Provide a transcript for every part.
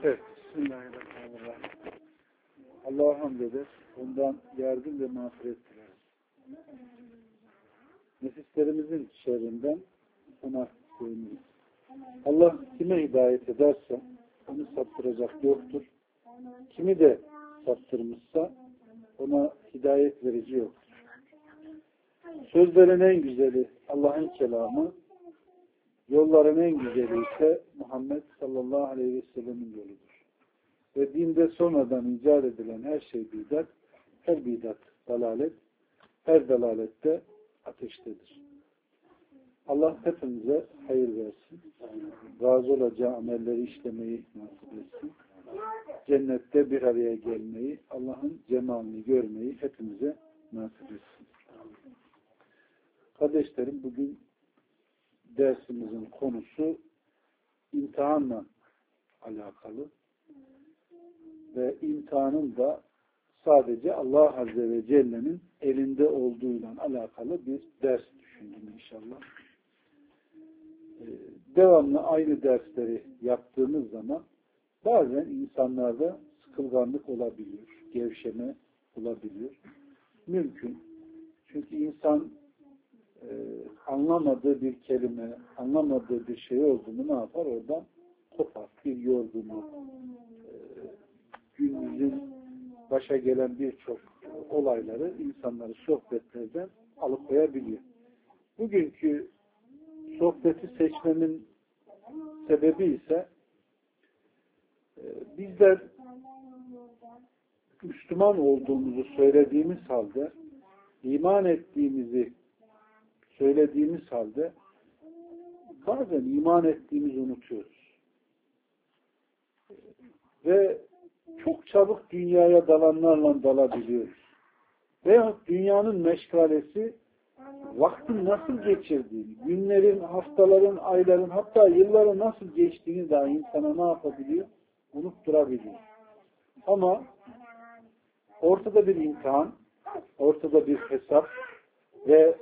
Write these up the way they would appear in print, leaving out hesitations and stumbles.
Evet. Bismillahirrahmanirrahim. Allah'a hamd eder. Ondan yardım ve mağfiret dileriz. Nefislerimizin şerrinden ona sığınırız. Allah kime hidayet ederse onu saptıracak yoktur. Kimi de saptırmışsa ona hidayet verici yoktur. Sözlerin en güzeli Allah'ın kelamı, yolların en güzeli ise Muhammed sallallahu aleyhi ve sellemin yoludur. Ve dinde sonradan icat edilen her şey bidat, her bidat dalalet, her dalalette ateştedir. Allah hepimize hayır versin. Razı olacağı amelleri işlemeyi nasip etsin. Cennette bir araya gelmeyi, Allah'ın cemalini görmeyi hepimize nasip etsin. Kardeşlerim, bugün dersimizin konusu imtihanla alakalı ve imtihanın da sadece Allah Azze ve Celle'nin elinde olduğuyla alakalı bir ders düşündüm inşallah. Devamlı aynı dersleri yaptığımız zaman bazen insanlarda sıkılganlık olabiliyor, gevşeme olabiliyor. Mümkün. Çünkü insan anlamadığı bir kelime, anlamadığı bir şey olduğunu ne yapar? Oradan kopar. Bir yorgunluk, günümüzün başa gelen birçok olayları insanları sohbetlerden alıkoyabiliyor. Bugünkü sohbeti seçmemin sebebi ise bizler Müslüman olduğumuzu söylediğimiz halde, iman ettiğimizi söylediğimiz halde bazen iman ettiğimizi unutuyoruz. Ve çok çabuk dünyaya dalanlarla dalabiliyoruz. Veya dünyanın meşgalesi vaktin nasıl geçirdiğini, günlerin, haftaların, ayların, hatta yılların nasıl geçtiğini daha insana ne yapabiliyor? Unutturabiliyor. Ama ortada bir imtihan, ortada bir hesap ve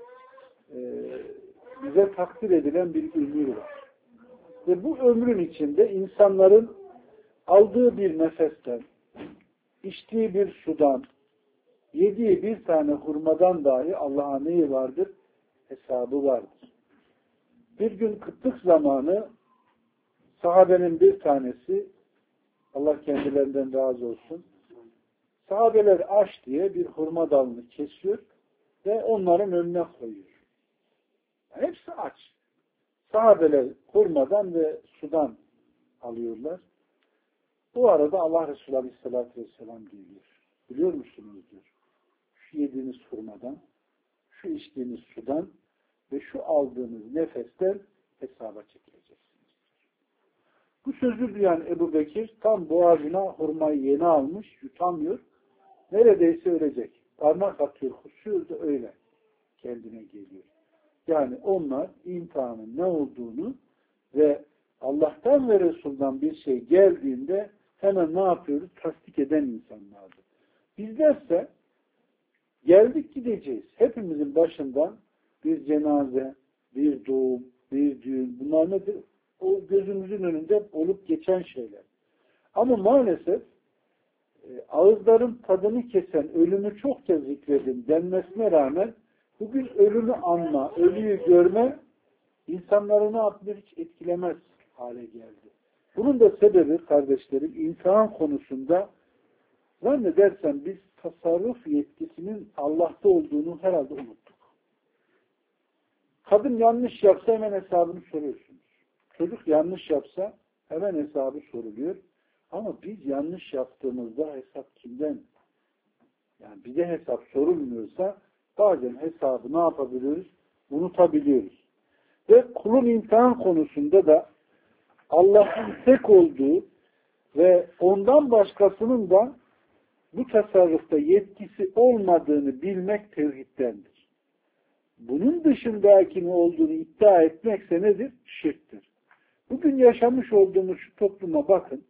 bize takdir edilen bir ömür var. Ve bu ömrün içinde insanların aldığı bir nefesten, içtiği bir sudan, yediği bir tane hurmadan dahi Allah'a neyi vardır? Hesabı vardır. Bir gün kıtlık zamanı sahabenin bir tanesi, Allah kendilerinden razı olsun, sahabeler aç diye bir hurma dalını kesiyor ve onların önüne koyuyor. Hepsi aç. Sahabeler hurmadan ve sudan alıyorlar. Bu arada Allah Resulü Aleyhisselatü Vesselam geliyor. Biliyor musunuz diyor. Şu yediğiniz hurmadan, şu içtiğiniz sudan ve şu aldığınız nefesten hesaba çekileceksiniz. Bu sözü duyan Ebu Bekir tam boğazına hurmayı yeni almış, yutamıyor. Neredeyse ölecek. Parmak atıyor, kusuyor da öyle kendine geliyor. Yani onlar imtihanın ne olduğunu ve Allah'tan ve Resul'dan bir şey geldiğinde hemen ne yapıyoruz? Tasdik eden insanlardır. Bizlerse geldik gideceğiz. Hepimizin başından bir cenaze, bir doğum, bir düğün, bunlar nedir? O gözümüzün önünde olup geçen şeyler. Ama maalesef ağızların tadını kesen ölümü çokça zikredin denmesine rağmen bugün ölümü anma, ölüyü görme insanları ne yapıyor? Hiç etkilemez hale geldi. Bunun da sebebi kardeşlerim imtihan konusunda zannedersem biz tasarruf yetkisinin Allah'ta olduğunu herhalde unuttuk. Kadın yanlış yapsa hemen hesabını soruyorsunuz. Çocuk yanlış yapsa hemen hesabı soruluyor. Ama biz yanlış yaptığımızda hesap kimden? Yani bize hesap sorulmuyorsa bazen hesabı ne yapabiliyoruz? Unutabiliyoruz. Ve kulun imtihan konusunda da Allah'ın tek olduğu ve ondan başkasının da bu tasarrufta yetkisi olmadığını bilmek tevhiddendir. Bunun dışındaki ne olduğunu iddia etmekse nedir? Şirktir. Bugün yaşamış olduğumuz şu topluma bakın.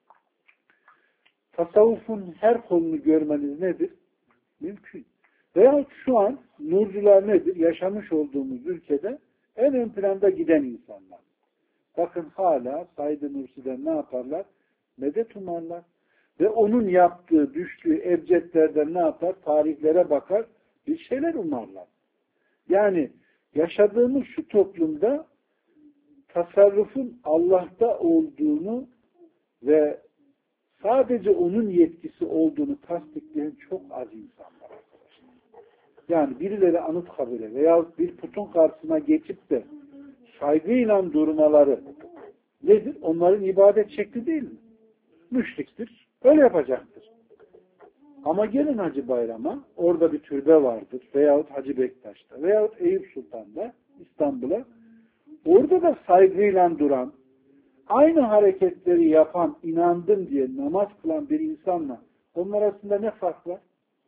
Tasavvufun her kolunu görmeniz nedir? Mümkün. Veya şu an nurcular nedir? Yaşamış olduğumuz ülkede en ön planda giden insanlar. Bakın hala Said-i Nursi'den ne yaparlar? Medet umarlar. Ve onun yaptığı, düştüğü ebcedlerden ne yapar? Tarihlere bakar, bir şeyler umarlar. Yani yaşadığımız şu toplumda tasarrufun Allah'ta olduğunu ve sadece onun yetkisi olduğunu tasdikleyen çok az insan var arkadaşlar. Yani birileri Anıtkabir'e veya bir putun karşısına geçip de saygıyla durmaları nedir? Onların ibadet şekli değil mi? Müşriktir. Öyle yapacaktır. Ama gelin Hacı Bayram'a, orada bir türbe vardır. Veyahut Hacı Bektaş'ta veyahut Eyüp Sultan'da, İstanbul'a. Orada da saygıyla duran, aynı hareketleri yapan, inandım diye namaz kılan bir insanla onlar arasında ne fark var?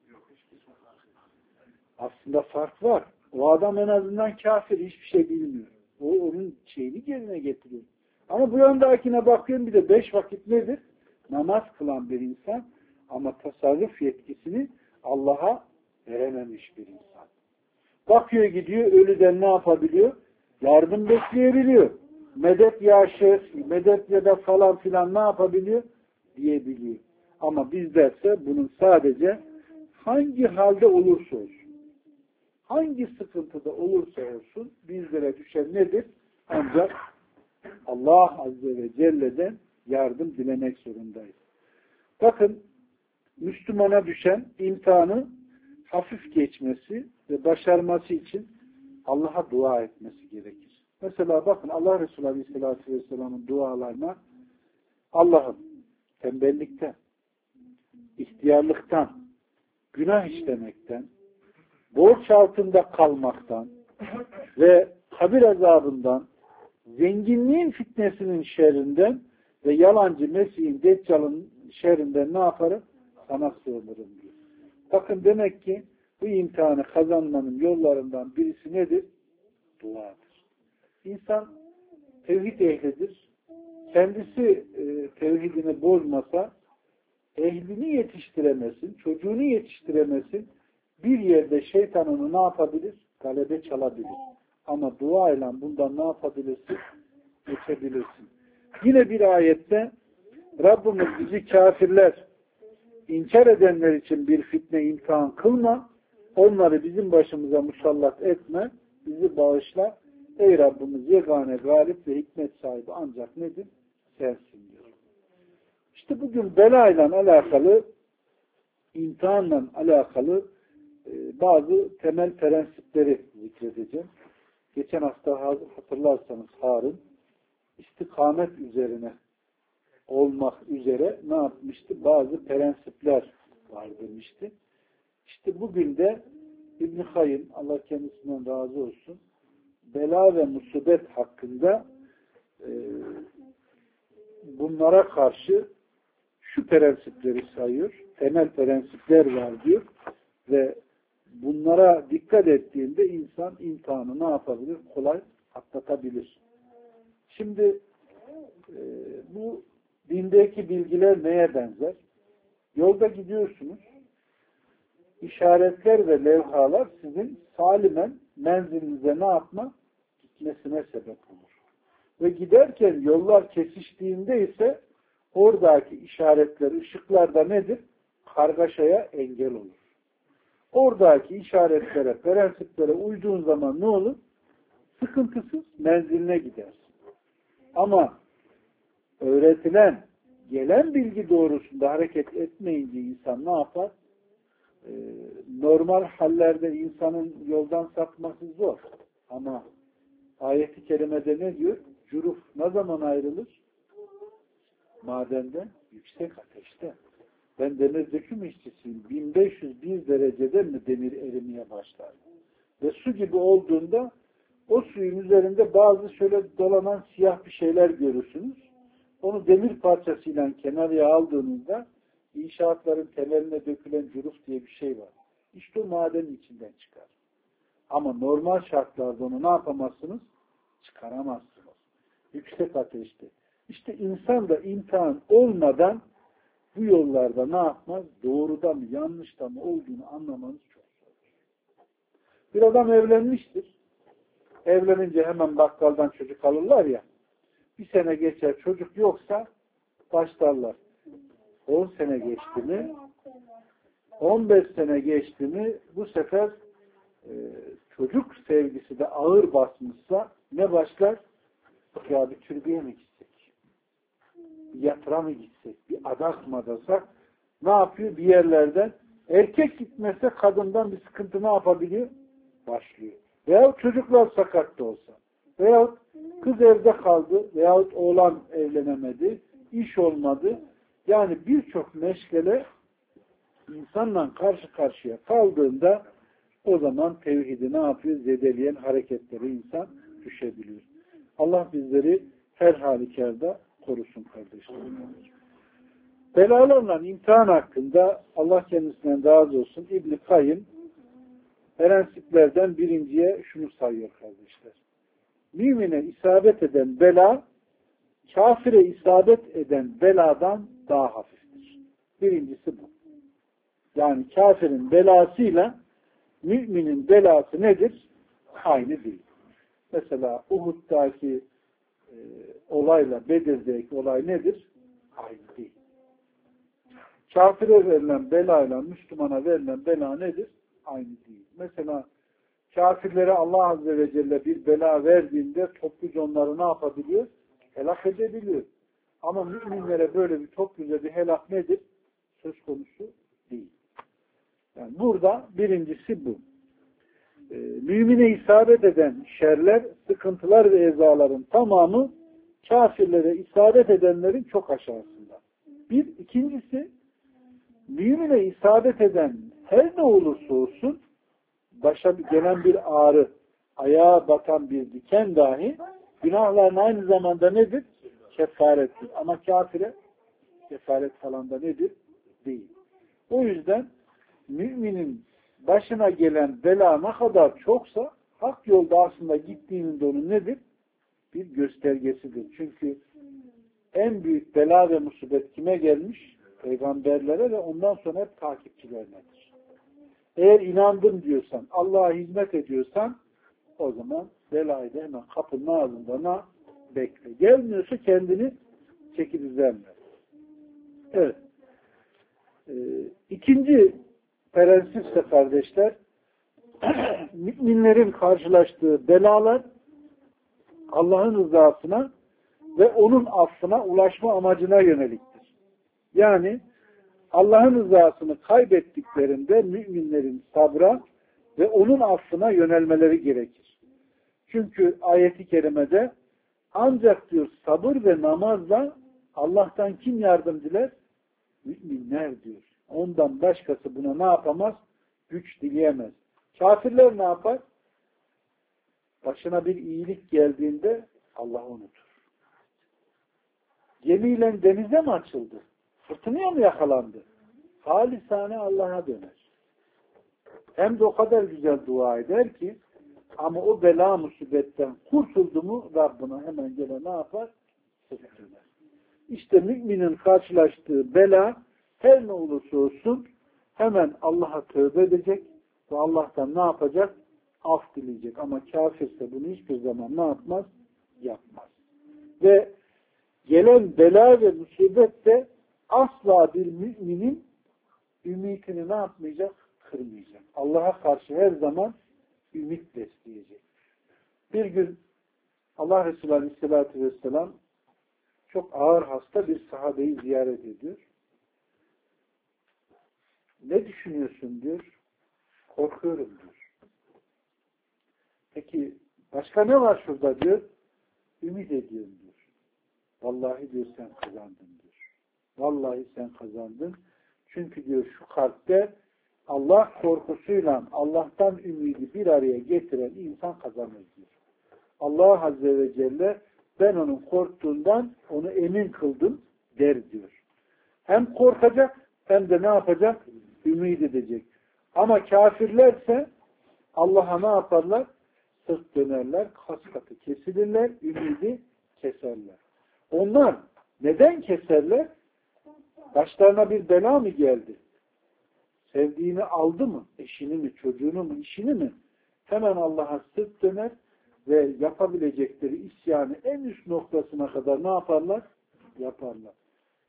Aslında fark var. O adam en azından kafir, hiçbir şey bilmiyor. O onun şeyini yerine getiriyor. Ama bu yandakine bakıyorum, bir de 5 vakit nedir? Namaz kılan bir insan ama tasarruf yetkisini Allah'a verememiş bir insan. Bakıyor gidiyor, ölüden ne yapabiliyor? Yardım bekleyebiliyor. Medet ya şeyh, medet ya da falan filan ne yapabiliyor? Diyebiliyor. Ama bizlerse bunun sadece hangi halde olursa olsun, hangi sıkıntıda olursa olsun bizlere düşen nedir? Ancak Allah Azze ve Celle'den yardım dilemek zorundayız. Bakın, Müslümana düşen imtihanı hafif geçmesi ve başarması için Allah'a dua etmesi gerekir. Mesela bakın Allah Resulü Aleyhisselatü Vesselam'ın dualarına Allah'ım tembellikten, ihtiyarlıktan, günah işlemekten, borç altında kalmaktan ve kabir azabından, zenginliğin fitnesinin şerrinden ve yalancı Mesih'in, Deccal'ın şerrinden ne yaparım? Sana sığınırım diyor. Bakın demek ki bu imtihanı kazanmanın yollarından birisi nedir? Duadır. İnsan tevhid ehlidir. Kendisi tevhidini bozmasa ehlini yetiştiremesin, çocuğunu yetiştiremesin. Bir yerde şeytan onu ne yapabilir? Galebe çalabilir. Ama dua ile bundan ne yapabilirsin? Geçebilirsin. Yine bir ayette Rabbimiz bizi kafirler, inkar edenler için bir fitne imtihan kılma, onları bizim başımıza musallat etme, bizi bağışla. Ey Rabbimiz yegane, galip ve hikmet sahibi ancak nedir? Sensin diyor. İşte bugün belayla alakalı, imtihanla alakalı bazı temel prensipleri zikredeceğim. Geçen hafta hatırlarsanız Harun istikamet üzerine olmak üzere ne yapmıştı? Bazı prensipler var demişti. İşte bugün de İbn-i Kayyım, Allah kendisinden razı olsun, bela ve musibet hakkında bunlara karşı şu prensipleri sayıyor. Temel prensipler var diyor ve bunlara dikkat ettiğinde insan imtihanı ne yapabilir? Kolay atlatabilir. Şimdi bu dindeki bilgiler neye benzer? Yolda gidiyorsunuz. İşaretler ve levhalar sizin salimen menzilinize ne yapma? Gitmesine sebep olur. Ve giderken yollar kesiştiğinde ise oradaki işaretler, ışıklar da nedir? Kargaşaya engel olur. Oradaki işaretlere, prensiplere uyduğun zaman ne olur? Sıkıntısız menziline gidersin. Ama öğretilen, gelen bilgi doğrusunda hareket etmeyince insan ne yapar? Normal hallerde insanın yoldan sapması zor. Ama ayet-i kerimede ne diyor? Cüruf ne zaman ayrılır? Madenden, yüksek ateşte. Ben demir döküm işçisiyim. 1501 derecede mi demir erimeye başlar? Ve su gibi olduğunda o suyun üzerinde bazı şöyle dolanan siyah bir şeyler görürsünüz. Onu demir parçasıyla kenarıya aldığınızda inşaatların temeline dökülen cüruf diye bir şey var. İşte o madenin içinden çıkar. Ama normal şartlarda onu ne yapamazsınız? Çıkaramazsınız. Yüksek ateşte. İşte insan da imtihan olmadan bu yollarda ne yapmaz? Doğruda mı, yanlışta mı olduğunu anlamanız çok zor. Bir adam evlenmiştir. Evlenince hemen bakkaldan çocuk alırlar ya. Bir sene geçer çocuk yoksa başlarlar. 10 sene geçti mi, 15 sene geçti mi bu sefer çocuk sevgisi de ağır basmışsa ne başlar? Ya bir türbeye mi gitsek? Bir yatıra mı gitsek? Bir adak mı adasak? Ne yapıyor? Bir yerlerden erkek gitmese kadından bir sıkıntı ne yapabiliyor? Başlıyor. Veyahut çocuklar sakat da olsa. Veyahut kız evde kaldı. Veyahut oğlan evlenemedi. İş olmadı. Yani birçok meşgale insanla karşı karşıya kaldığında o zaman tevhidi ne yapıyor? Zedeleyen hareketleri insan düşebiliyor. Allah bizleri her halükarda korusun kardeşlerim. Belalarla imtihan hakkında Allah kendisinden razı olsun İbn-i Kayyım prensiplerden birinciye şunu sayıyor kardeşler. Mümine isabet eden bela kafire isabet eden beladan daha hafiftir. Birincisi bu. Yani kafirin belasıyla müminin belası nedir? Aynı değil. Mesela Uhud'daki olayla Bedir'deki olay nedir? Aynı değil. Kafire verilen belayla Müslümana verilen bela nedir? Aynı değil. Mesela kafirlere Allah Azze ve Celle bir bela verdiğinde topluca onları ne yapabiliyor? Helak edebiliyor. Ama müminlere böyle bir topluca bir helak nedir? Söz konusu değil. Yani burada birincisi bu. Mümine isabet eden şerler, sıkıntılar ve ezaların tamamı kafirlere isabet edenlerin çok aşağısında. İkincisi mümine isabet eden her ne olursa olsun başa gelen bir ağrı, ayağa batan bir diken dahi günahların aynı zamanda nedir? Kefarettir. Ama kafire kefaret falan da nedir? Değil. O yüzden müminin başına gelen bela ne kadar çoksa hak yolda aslında gittiğinin de onun nedir? Bir göstergesidir. Çünkü en büyük bela ve musibet kime gelmiş? Peygamberlere ve ondan sonra hep takipçilerinedir. Eğer inandım diyorsan, Allah'a hizmet ediyorsan o zaman belayı da hemen kapının ağzında bekle. Gelmiyorsa kendini çeki düzenle. Evet. İkinci prensipse kardeşler müminlerin karşılaştığı belalar Allah'ın rızasına ve onun affına ulaşma amacına yöneliktir. Yani Allah'ın rızasını kaybettiklerinde müminlerin sabra ve onun affına yönelmeleri gerekir. Çünkü ayeti kerimede ancak diyor sabır ve namazla Allah'tan kim yardım diler? Müminler diyor. Ondan başkası buna ne yapamaz? Güç dileyemez. Kafirler ne yapar? Başına bir iyilik geldiğinde Allah'ı unutur. Gemiyle denize mi açıldı? Fırtınaya mı yakalandı? Halisane Allah'a döner. Hem de o kadar güzel dua eder ki ama o bela musibetten kurtuldu mu Rabbına hemen gene ne yapar? Sırt döner. İşte müminin karşılaştığı bela her ne olursa olsun hemen Allah'a tövbe edecek ve Allah'tan ne yapacak? Af dileyecek. Ama kafirse bunu hiçbir zaman ne yapmaz? Yapmaz. Ve gelen bela ve musibet de asla bir müminin ümitini ne yapmayacak? Kırmayacak. Allah'a karşı her zaman ümit besleyecek. Bir gün Allah Resulü Aleyhisselatü Vesselam çok ağır hasta bir sahabeyi ziyaret ediyor. Ne düşünüyorsun diyor. Korkuyorum diyor. Peki başka ne var şurada diyor. Ümit ediyorum diyor. Vallahi diyor sen kazandın diyor. Vallahi sen kazandın. Çünkü diyor şu kalpte Allah korkusuyla Allah'tan ümidi bir araya getiren insan kazanır diyor. Allah Azze ve Celle ben onun korktuğundan onu emin kıldım der diyor. Hem korkacak hem de ne yapacak? Ümit edecek. Ama kafirlerse Allah'a ne yaparlar? Sırt dönerler, kas katı kesilirler, ümidi keserler. Onlar neden keserler? Başlarına bir bela mı geldi? Sevdiğini aldı mı? Eşini mi, çocuğunu mu, işini mi? Hemen Allah'a sırt döner ve yapabilecekleri isyanı en üst noktasına kadar ne yaparlar? Yaparlar.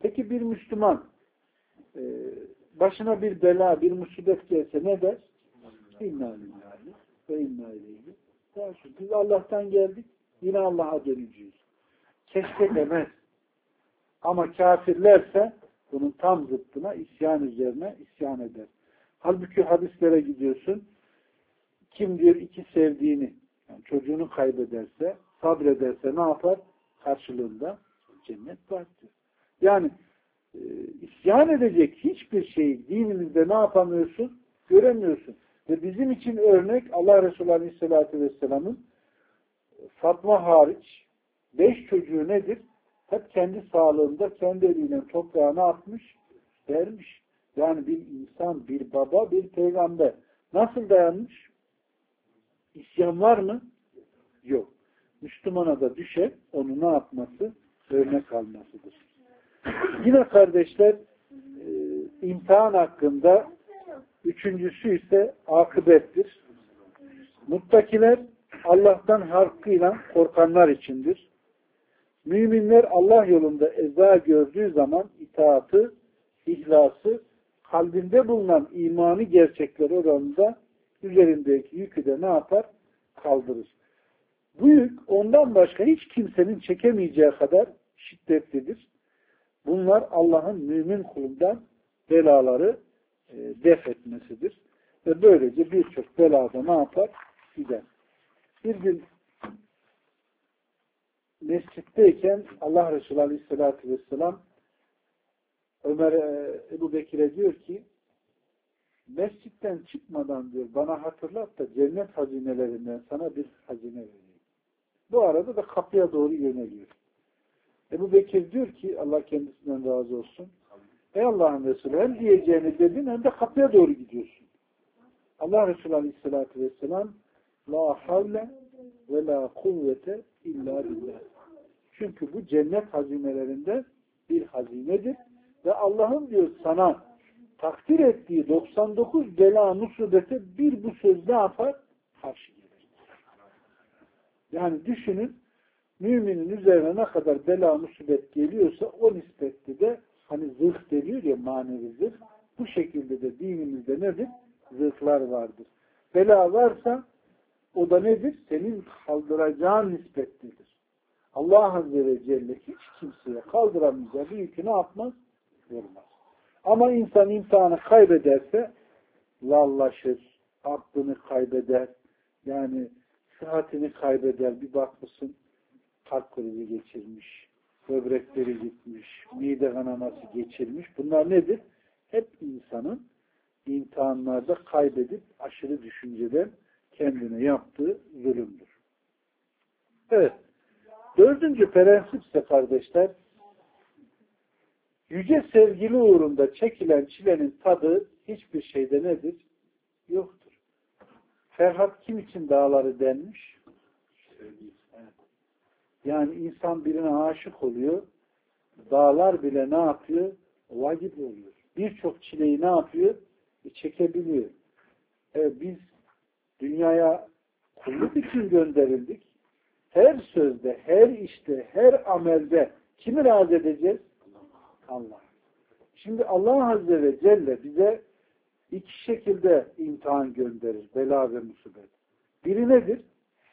Peki bir Müslüman başına bir bela, bir musibet gelse ne der? İnna lillahi ve inna ileyhi. Biz Allah'tan geldik, yine Allah'a döneceğiz. Keşke demez. Ama kafirlerse bunun tam zıttına isyan üzerine isyan eder. Halbuki hadislere gidiyorsun. Kim diyor iki sevdiğini, yani çocuğunu kaybederse, sabrederse ne yapar? Karşılığında cennet var diyor. Yani isyan edecek hiçbir şeyi dinimizde ne yapamıyorsun? Göremiyorsun. Ve bizim için örnek Allah Resulü Aleyhisselatü Vesselam'ın Fatma hariç 5 çocuğu nedir? Hep kendi sağlığında kendi eliyle toprağa ne yapmış? Vermiş. Yani bir insan, bir baba, bir peygamber nasıl dayanmış? İsyan var mı? Yok. Müslümana da düşer, onu ne yapması? Örnek almasıdır. Yine kardeşler, imtihan hakkında üçüncüsü ise akıbettir. Muttakiler Allah'tan hakkıyla korkanlar içindir. Müminler Allah yolunda eza gördüğü zaman itaatı, ihlası, kalbinde bulunan imanı gerçekler oranında üzerindeki yükü de ne yapar? Kaldırır. Bu yük ondan başka hiç kimsenin çekemeyeceği kadar şiddetlidir. Bunlar Allah'ın mümin kulundan belaları def etmesidir. Ve böylece birçok belada ne yapar? Gider. Bir gün mescitteyken Allah Resulü Aleyhisselatü Vesselam Ebu Bekir'e diyor ki mescitten çıkmadan diyor bana hatırlat da cennet hazinelerinden sana bir hazine vereyim. Bu arada da kapıya doğru yöneliyor. Ebu Bekir diyor ki Allah kendisinden razı olsun. Ey Allah'ın Resulü hem diyeceğini dedin hem de kapıya doğru gidiyorsun. Allah Resulü Aleyhisselatü Vesselam la havle ve la kuvvete illa billah. Çünkü bu cennet hazinelerinde bir hazinedir ve Allah'ın diyor sana takdir ettiği 99 bela musibete bir bu söz ne yapar? Karşı gelir. Yani düşünün müminin üzerine ne kadar bela musibet geliyorsa o nispette de hani zırh deniyor ya manevi zırh bu şekilde de dinimizde nedir? Zırhlar vardır. Bela varsa o da nedir? Senin kaldıracağın nispetlidir. Allah Azze ve Celle hiç kimseye kaldıramayacağı bir yükü ne yapmaz? Vermez. Ama insan imtihanı kaybederse lallaşır, aklını kaybeder, yani sıhhatini kaybeder. Bir bakmışsın kalp krizi geçirmiş, böbrekleri gitmiş, mide kanaması geçirmiş. Bunlar nedir? Hep insanın imtihanlarda kaybedip aşırı düşünceden kendine yaptığı zulümdür. Evet. 4. prensip ise kardeşler, yüce sevgili uğrunda çekilen çilenin tadı hiçbir şeyde nedir? Yoktur. Ferhat kim için dağları delmiş? Evet. Yani insan birine aşık oluyor, dağlar bile ne yapıyor? Vacip oluyor. Birçok çileyi ne yapıyor? Çekebiliyor. Biz dünyaya kulluk için gönderildik. Her sözde, her işte, her amelde kimi razı edeceğiz? Allah. Şimdi Allah Azze ve Celle bize iki şekilde imtihan gönderir. Bela ve musibet. Biri nedir?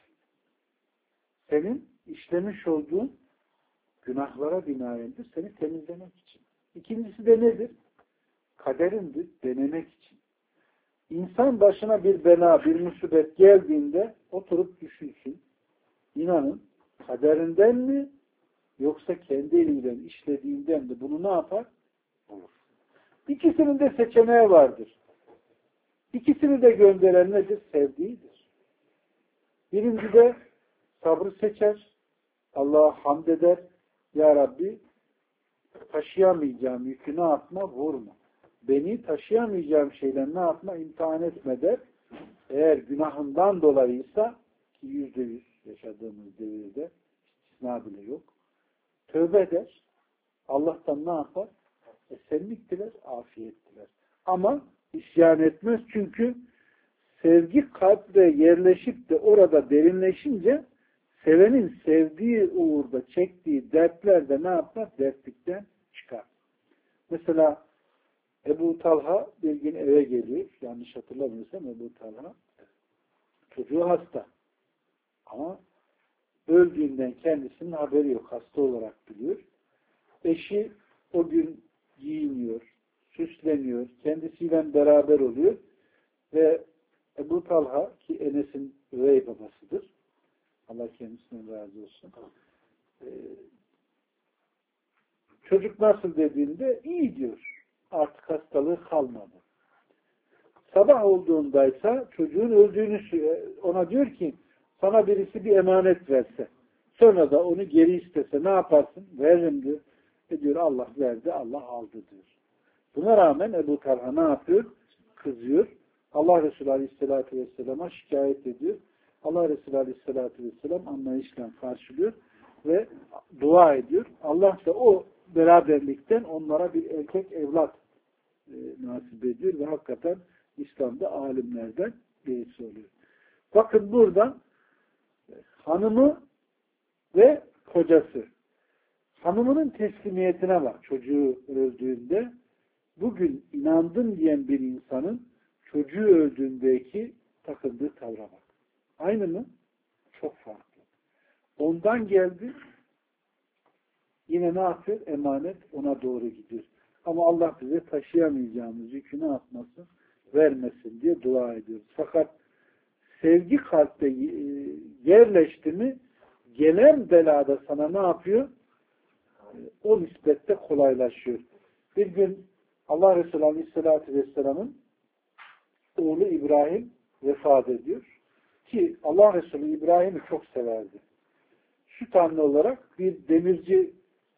Senin işlemiş olduğun günahlara binaendir. Seni temizlemek için. İkincisi de nedir? Kaderindir. Denemek için. İnsan başına bir bela, bir musibet geldiğinde oturup düşünsün. İnanın kaderinden mi yoksa kendi eliyle işlediğinden mi bunu ne yapar? Olur. İkisinin de seçeneği vardır. İkisini de gönderen nedir? Sevdiğidir. Birinci de sabrı seçer. Allah'a hamd eder. Ya Rabbi taşıyamayacağım yükü ne yapma? Vurma. Beni taşıyamayacağım şeyler ne yapma? İmtihan etme der. Eğer günahından dolayıysa ki %100 yaşadığımız devirde istisna bile yok. Tövbe eder. Allah'tan ne yapar? Esenlik diler, afiyet diler. Ama isyan etmez çünkü sevgi kalpte yerleşip de orada derinleşince sevenin sevdiği uğurda çektiği dertler de ne yapar? Dertlikten çıkar. Mesela Ebu Talha bir gün eve geliyor. Yanlış hatırlamıyorsam Ebu Talha. Çocuğu hasta. Ama öldüğünden kendisinin haberi yok. Hasta olarak biliyor. Eşi o gün giyiniyor, süsleniyor, kendisiyle beraber oluyor ve Ebu Talha ki Enes'in üvey babasıdır. Allah kendisinden razı olsun. Çocuk nasıl dediğinde iyi diyor. Artık hastalığı kalmadı. Sabah olduğundaysa çocuğun öldüğünü ona diyor ki sana birisi bir emanet verse sonra da onu geri istese ne yaparsın? Veririm diyor. Diyor Allah verdi, Allah aldı diyor. Buna rağmen Ebu Talha ne yapıyor? Kızıyor. Allah Resulü Aleyhisselatü Vesselam'a şikayet ediyor. Allah Resulü Aleyhisselatü Vesselam anlayışla karşılıyor ve dua ediyor. Allah da o beraberlikten onlara bir erkek evlat nasip ediyor ve hakikaten İslam'da alimlerden birisi oluyor. Bakın burada hanımı ve kocası. Hanımının teslimiyetine bak çocuğu öldüğünde. Bugün inandım diyen bir insanın çocuğu öldüğündeki takındığı tavra bak. Aynı mı? Çok farklı. Ondan geldi yine ne yapıyor? Emanet ona doğru gidiyor. Ama Allah bize taşıyamayacağımız yükü ne yapmasın? Vermesin diye dua ediyoruz. Fakat sevgi kalpte yerleşti mi gelen belada sana ne yapıyor? O nispette kolaylaşıyor. Bir gün Allah Resulü Aleyhisselatü Vesselam'ın oğlu İbrahim vefat ediyor. Ki Allah Resulü İbrahim'i çok severdi. Süt anne olarak bir demirci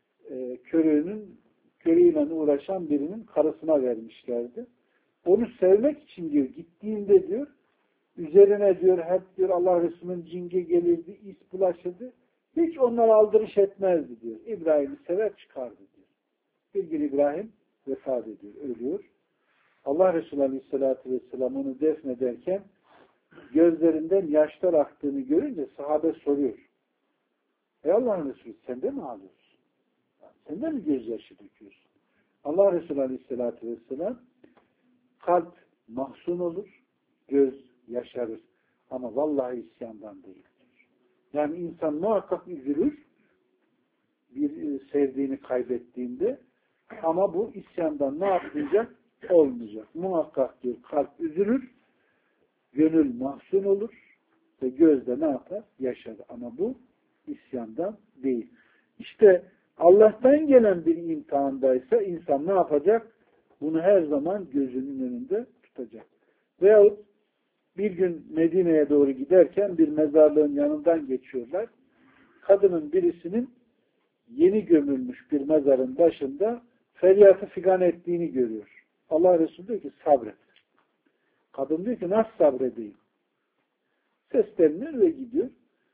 körüyle uğraşan birinin karısına vermişlerdi. Onu sevmek için diyor, gittiğinde diyor, üzerine diyor, hep diyor Allah Resulü'nün cingi gelirdi, is bulaşırdı. Hiç onlara aldırış etmezdi diyor. İbrahim'i sever çıkardı diyor. Bir gün İbrahim vefat ediyor, ölüyor. Allah Resulü Aleyhisselatü Vesselam onu defnederken gözlerinden yaşlar aktığını görünce sahabe soruyor. Ey Allah'ın Resulü sen de mi ağlıyorsun? Sen de mi gözyaşı döküyorsun? Allah Resulü Aleyhisselatü Vesselam kalp mahzun olur, göz yaşarır. Ama vallahi isyandan değildir. Yani insan muhakkak üzülür bir sevdiğini kaybettiğinde ama bu isyandan ne yapmayacak? Olmayacak. Muhakkak diyor kalp üzülür, gönül mahzun olur ve gözde ne yapar? Yaşar. Ama bu isyandan değil. İşte Allah'tan gelen bir imtihandaysa insan ne yapacak? Bunu her zaman gözünün önünde tutacak. Veyahut bir gün Medine'ye doğru giderken bir mezarlığın yanından geçiyorlar. Kadının birisinin yeni gömülmüş bir mezarın başında feryatı figan ettiğini görüyor. Allah Resulü diyor ki sabret. Kadın diyor ki nasıl sabredeyim? Sesleniyor ve gidiyor.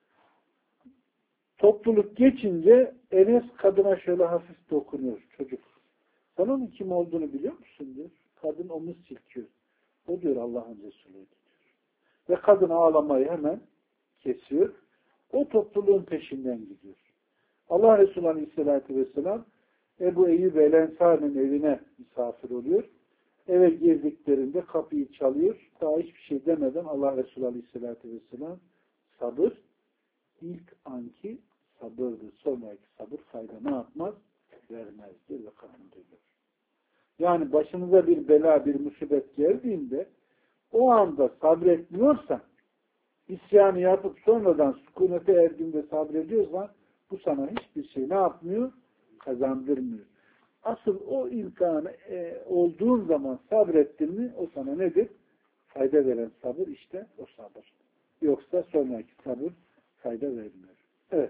Topluluk geçince Enes kadına şöyle hafif dokunuyor. Çocuk. Sen onun kim olduğunu biliyor musun diyor. Kadın omuz silkiyor. O diyor Allah'ın Resulü'ydü diyor. Ve kadın ağlamayı hemen kesiyor. O topluluğun peşinden gidiyor. Allah Resulü Aleyhisselatü Vesselam Ebu Eyyub el-Ensari'nin evine misafir oluyor. Eve girdiklerinde kapıyı çalıyor. Daha hiçbir şey demeden Allah Resulü Aleyhisselatü Vesselam sabır ilk anki sabırdır. Sonraki sabır fayda ne yapmaz? Vermez diyor ve kadın diyor. Yani başınıza bir bela, bir musibet geldiğinde o anda sabretmiyorsan isyanı yapıp sonradan sükunete erdiğinde sabrediyorsan bu sana hiçbir şey ne yapmıyor? Kazandırmıyor. Asıl o imkanı olduğun zaman sabrettin mi o sana nedir? Fayda veren sabır işte o sabır. Yoksa sonraki sabır fayda vermiyor. Evet.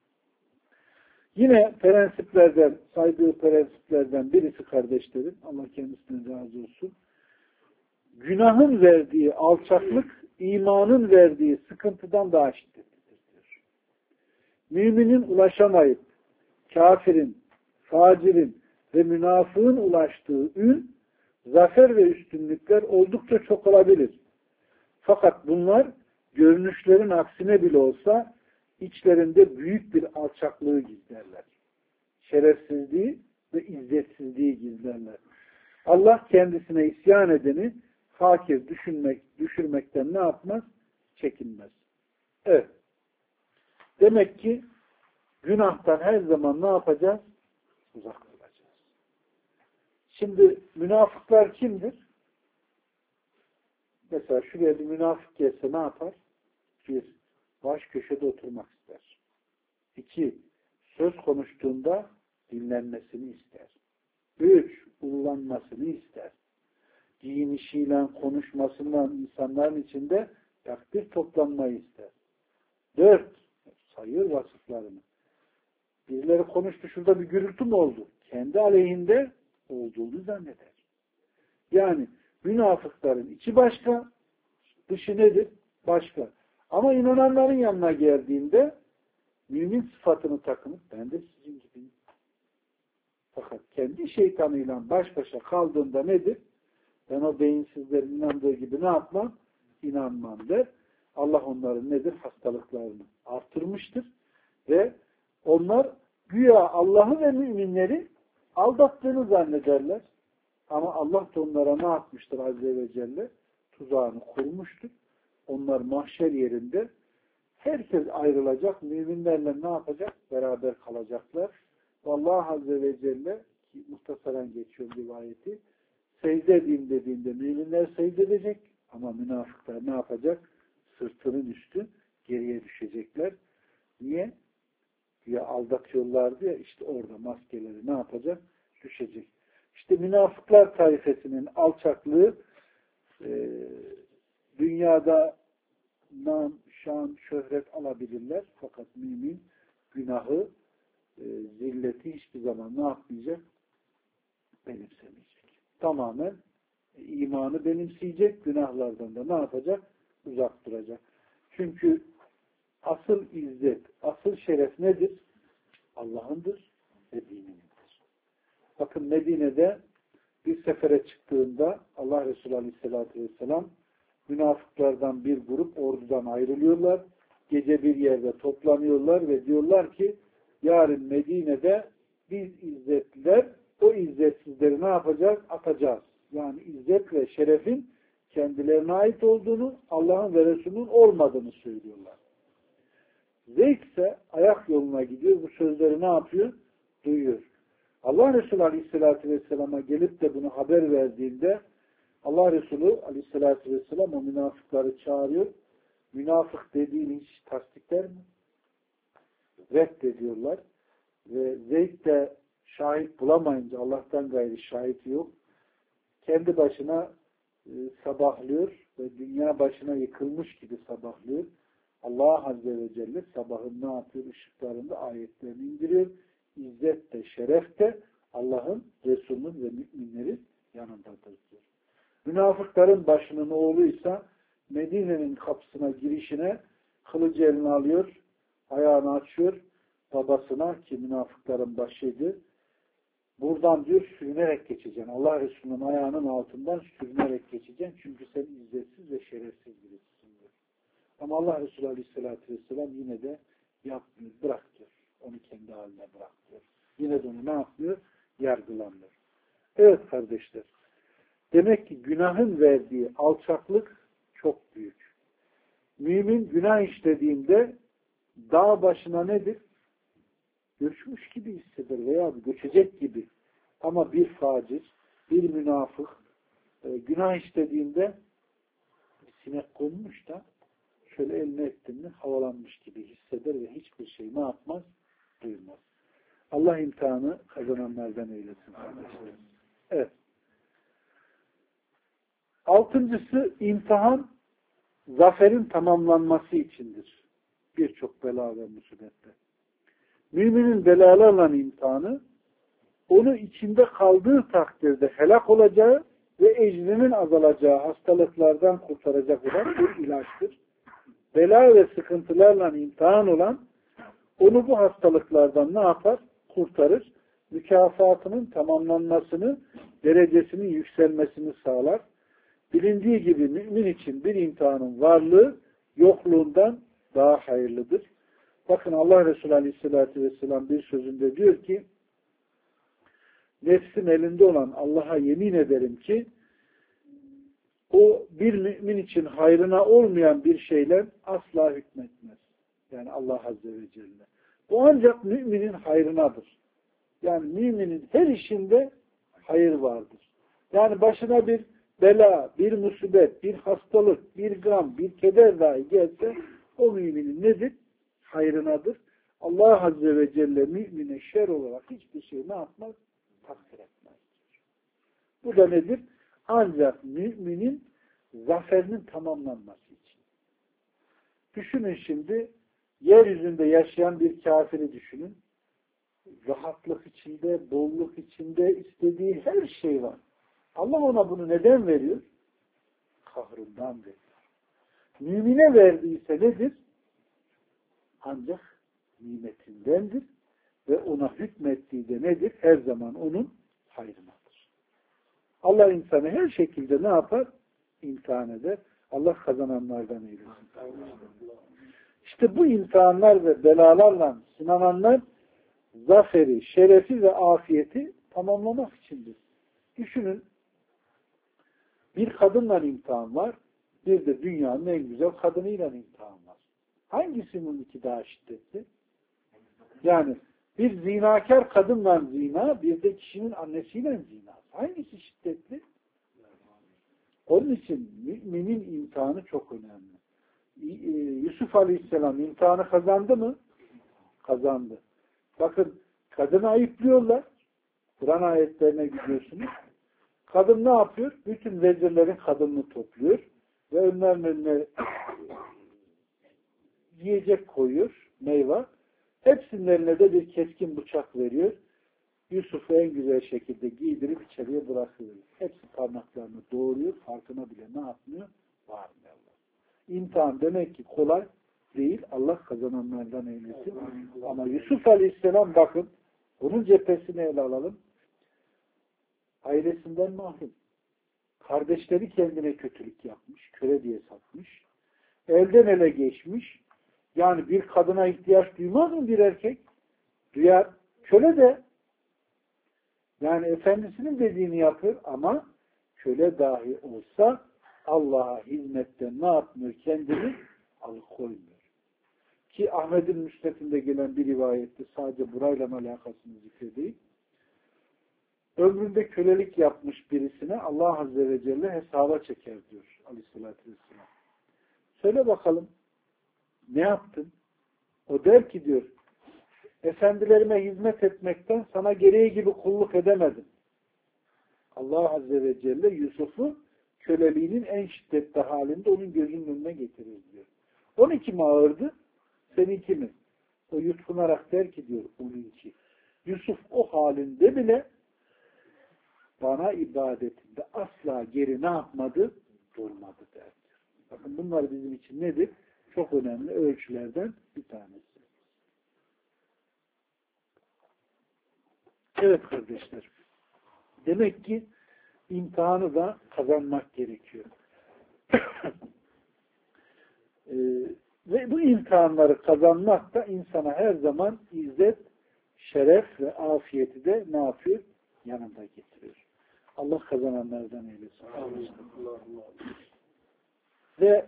Yine prensiplerden, saydığı prensiplerden birisi kardeşlerim, Allah kendisinden razı olsun. Günahın verdiği alçaklık, imanın verdiği sıkıntıdan daha şiddetlidir diyor. Müminin ulaşamayıp, kafirin, facirin ve münafığın ulaştığı ün, zafer ve üstünlükler oldukça çok olabilir. Fakat bunlar görünüşlerin aksine bile olsa içlerinde büyük bir alçaklığı gizlerler. Şerefsizliği ve izzetsizliği gizlerler. Allah kendisine isyan edeni fakir düşürmekten ne yapmaz? Çekinmez. Evet. Demek ki günahtan her zaman ne yapacağız? Uzak olacağız. Şimdi münafıklar kimdir? Mesela şuraya bir münafık gelse ne yapar? Bir, baş köşede oturmak ister. İki, söz konuştuğunda dinlenmesini ister. Üç, ullanmasını ister. Giyinişiyle, konuşmasından insanların içinde takdir toplanmayı ister. Dört, sayıyor vasıflarını. Birileri konuştu, şurada bir gürültü mü oldu? Kendi aleyhinde olduğunu zanneder. Yani münafıkların içi başka, dışı nedir? Başka. Ama inananların yanına geldiğinde mümin sıfatını takınıp ben de sizin gibiyim. Fakat kendi şeytanıyla baş başa kaldığında nedir? Ben o beyinsizlerin inandığı gibi ne yapmam? İnanmam der. Allah onların nedir? Hastalıklarını artırmıştır. Ve onlar güya Allah'ı ve müminleri aldattığını zannederler. Ama Allah da onlara ne yapmıştır Azze ve Celle? Tuzağını kurmuştur. Onlar mahşer yerinde herkes ayrılacak. Müminlerle ne yapacak? Beraber kalacaklar. Allah Azze ve Celle ki muhtasaren geçiyor rivayeti, secde edeyim dediğinde müminler secde edecek ama münafıklar ne yapacak? Sırtının üstü geriye düşecekler. Niye? Ya aldatıyorlardı ya, işte orada maskeleri ne yapacak? Düşecek. İşte münafıklar taifesinin alçaklığı dünyada nam, şan, şöhret alabilirler. Fakat mümin günahı, zilleti hiçbir zaman ne yapmayacak? Benimsemeyecek. Tamamen imanı benimseyecek, günahlardan da ne yapacak? Uzak duracak. Çünkü asıl izzet, asıl şeref nedir? Allah'ındır ve dininindir. Bakın Medine'de bir sefere çıktığında Allah Resulü Aleyhisselatü Vesselam münafıklardan bir grup ordudan ayrılıyorlar. Gece bir yerde toplanıyorlar ve diyorlar ki yarın Medine'de biz izzetliler o izzetsizleri ne yapacağız? Atacağız. Yani izzet ve şerefin kendilerine ait olduğunu, Allah'ın ve Resulünün olmadığını söylüyorlar. Zeyd ise ayak yoluna gidiyor. Bu sözleri ne yapıyor? Duyuyor. Allah Resulü Aleyhisselatü Vesselam'a gelip de bunu haber verdiğinde Allah Resulü Aleyhisselatü Vesselam o münafıkları çağırıyor. Münafık dediğini hiç tasdikler mi? Reddediyorlar. Ve Zeyd de şahit bulamayınca Allah'tan gayri şahit yok. Kendi başına sabahlıyor ve dünya başına yıkılmış gibi sabahlıyor. Allah Azze ve Celle sabahın ne yapıyor? Işıklarında ayetlerini indiriyor. İzzet de şeref de Allah'ın, Resulünün ve müminlerin yanındadır diyor. Münafıkların başının oğluysa Medine'nin kapısına girişine kılıcı eline alıyor, ayağını açıyor babasına ki münafıkların başıydı. Buradan diyor sürünerek geçeceksin. Allah Resulü'nün ayağının altından sürünerek geçeceksin. Çünkü sen izzetsiz ve şerefsiz birisin diyor. Ama Allah Resulü Aleyhisselatü Vesselam yine de yapmıyor, bırak diyor. Onu kendi haline bırak diyor. Yine de onu ne yapmıyor? Yargılanmıyor. Evet kardeşler. Demek ki günahın verdiği alçaklık çok büyük. Mümin günah işlediğinde dağ başına nedir? Göçmüş gibi hisseder veya göçecek gibi. Ama bir facir, bir münafık günah işlediğinde bir sinek konmuş da şöyle eline ettiğinde havalanmış gibi hisseder ve hiçbir şey ne yapmaz? Duymaz. Allah imtihanı kazananlardan eylesin. Evet. Altıncısı imtihan zaferin tamamlanması içindir. Birçok bela ve musibette. Müminin belalarla imtihanı onu içinde kaldığı takdirde helak olacağı ve ecrinin azalacağı hastalıklardan kurtaracak olan bir ilaçtır. Bela ve sıkıntılarla imtihan olan onu bu hastalıklardan ne yapar? Kurtarır. Mükafatının tamamlanmasını, derecesinin yükselmesini sağlar. Bilindiği gibi mümin için bir imtihanın varlığı yokluğundan daha hayırlıdır. Bakın Allah Resulü Aleyhisselatü Vesselam bir sözünde diyor ki nefsim elinde olan Allah'a yemin ederim ki o bir mümin için hayrına olmayan bir şeyler asla hükmetmez. Yani Allah Azze ve Celle. Bu ancak müminin hayrınadır. Yani müminin her işinde hayır vardır. Yani başına bir bela, bir musibet, bir hastalık, bir gam, bir keder dahi gelse o müminin nedir? Hayrınadır. Allah Azze ve Celle mümine şer olarak hiçbir şey ne yapmaz? Takdir etmez. Bu da nedir? Ancak müminin zaferinin tamamlanması için. Düşünün şimdi, yeryüzünde yaşayan bir kafiri düşünün. Rahatlık içinde, bolluk içinde istediği her şey var. Allah ona bunu neden veriyor? Kahrından veriyor. Mümine verdiyse nedir? Ancak nimetindendir ve ona hükmettiği de nedir? Her zaman onun hayrınadır. Allah insanı her şekilde ne yapar? İmtihan eder. Allah kazananlardan eylesin. İşte bu imtihanlar ve belalarla sınananlar zaferi, şerefi ve afiyeti tamamlamak içindir. Düşünün, bir kadınla imtihan var, bir de dünyanın en güzel kadınıyla imtihan var. Hangisinin iki daha şiddetli? Yani bir zinakar kadınla zina, bir de kişinin annesiyle zina. Hangisi şiddetli? Onun için müminin imtihanı çok önemli. Yusuf Aleyhisselam imtihanı kazandı mı? Kazandı. Bakın, kadını ayıplıyorlar. Kur'an ayetlerine gidiyorsunuz. Kadın ne yapıyor? Bütün vezirlerin kadınını topluyor ve önlerine yiyecek koyuyor, meyve. Hepsinin eline de bir keskin bıçak veriyor. Yusuf'u en güzel şekilde giydirip içeriye bırakıyor. Hepsi parmaklarını doğuruyor, farkına bile ne yapmıyor? Varmıyorlar. İmtihan demek ki kolay değil. Allah kazananlardan eylesin. Ama Yusuf Aleyhisselam bakın, bunun cephesini ele alalım. Ailesinden mahrum. Kardeşleri kendine kötülük yapmış, köle diye satmış. Elden ele geçmiş. Yani bir kadına ihtiyaç duymaz mı bir erkek? Duyar. Köle de yani efendisinin dediğini yapıyor ama köle dahi olsa Allah'a hizmetten ne yapmıyor? Kendini alıkoymuyor. Ki Ahmet'in Müsned'inde gelen bir rivayette sadece burayla alakasını zikredeyim. Ömründe kölelik yapmış birisine Allah Azze ve Celle hesaba çeker diyor Aleyhisselatü Vesselam. Söyle bakalım ne yaptın? O der ki diyor, efendilerime hizmet etmekten sana gereği gibi kulluk edemedim. Allah Azze ve Celle Yusuf'u köleliğinin en şiddetli halinde onun gözünün önüne getirir diyor. 12 mi ağırdı? Seninki mi? O yutkunarak der ki diyor, onunki. Yusuf o halinde bile bana ibadetinde asla geri ne yapmadı? Durmadı der diyor. Bakın bunlar bizim için nedir? Çok önemli ölçülerden bir tanesi. Evet kardeşler. Demek ki imtihanı da kazanmak gerekiyor. Ve bu imtihanları kazanmak da insana her zaman izzet, şeref ve afiyeti de ne yapıyor? Yanında getiriyor. Allah kazananlardan eylesin. Ve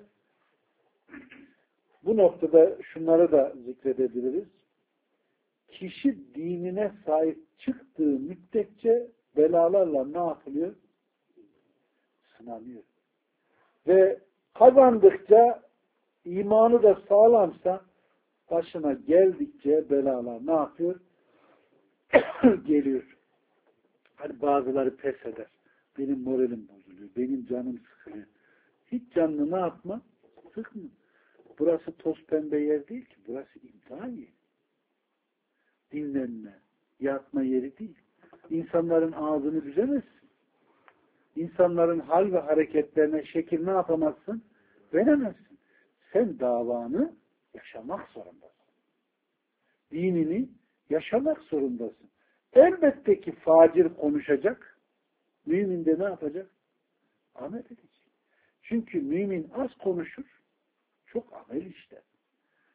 bu noktada şunları da zikredebiliriz. Kişi dinine sahip çıktığı müddetçe belalarla ne yapılıyor? Sınanıyor. Ve kazandıkça imanı da sağlamsa başına geldikçe belalar ne yapıyor? Geliyor. Hani bazıları pes eder. Benim moralim bozuluyor. Benim canım sıkılıyor. Hiç canını ne yapma? Sıkma. Burası toz pembe yer değil ki. Burası imtihan yeri. Dinlenme, yatma yeri değil. İnsanların ağzını büzemezsin. İnsanların hal ve hareketlerine şekil ne yapamazsın? Veremezsin. Sen davanı yaşamak zorundasın. Dinini yaşamak zorundasın. Elbette ki facir konuşacak. Mümin de ne yapacak? Amel edecek. Çünkü mümin az konuşur, çok amel işler.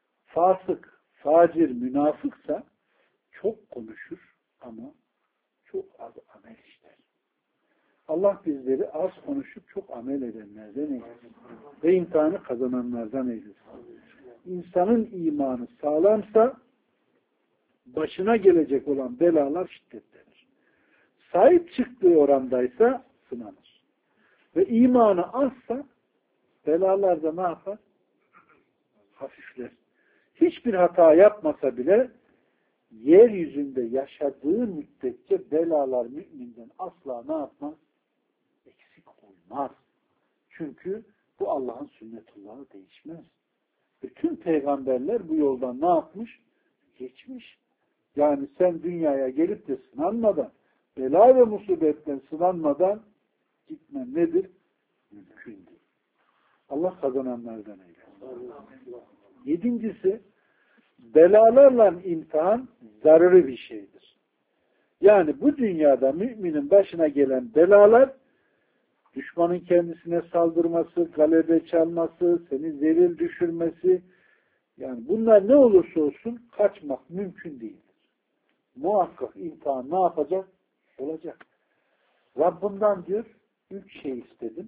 Fasık, facir, münafıksa çok konuşur ama çok çok az amel işler. Allah bizleri az konuşup çok amel edenlerden eylesin. Ve imtihanı kazananlardan eylesin. İnsanın imanı sağlamsa başına gelecek olan belalar şiddetlenir. Sahip çıktığı orandaysa sınanır. Ve imanı azsa belalar da ne yapar? Hafifler. Hiçbir hata yapmasa bile yeryüzünde yaşadığı müddetçe belalar müminden asla ne yapmaz? Eksik olmaz. Çünkü bu Allah'ın sünnetullahı değişmez. Bütün peygamberler bu yoldan ne yapmış? Geçmiş. Yani sen dünyaya gelip de sınanmadan, bela ve musibetten sınanmadan gitmen nedir? Mümkün değil. Allah kazananlardan eylesin. Yedincisi, belalarla imtihan zararlı bir şeydir. Yani bu dünyada müminin başına gelen belalar, düşmanın kendisine saldırması, galebe çalması, seni zelil düşürmesi, yani bunlar ne olursa olsun kaçmak mümkün değildir. Muhakkak imtihan ne yapacak? Olacak. Rabbimden diyor, 3 şey istedim.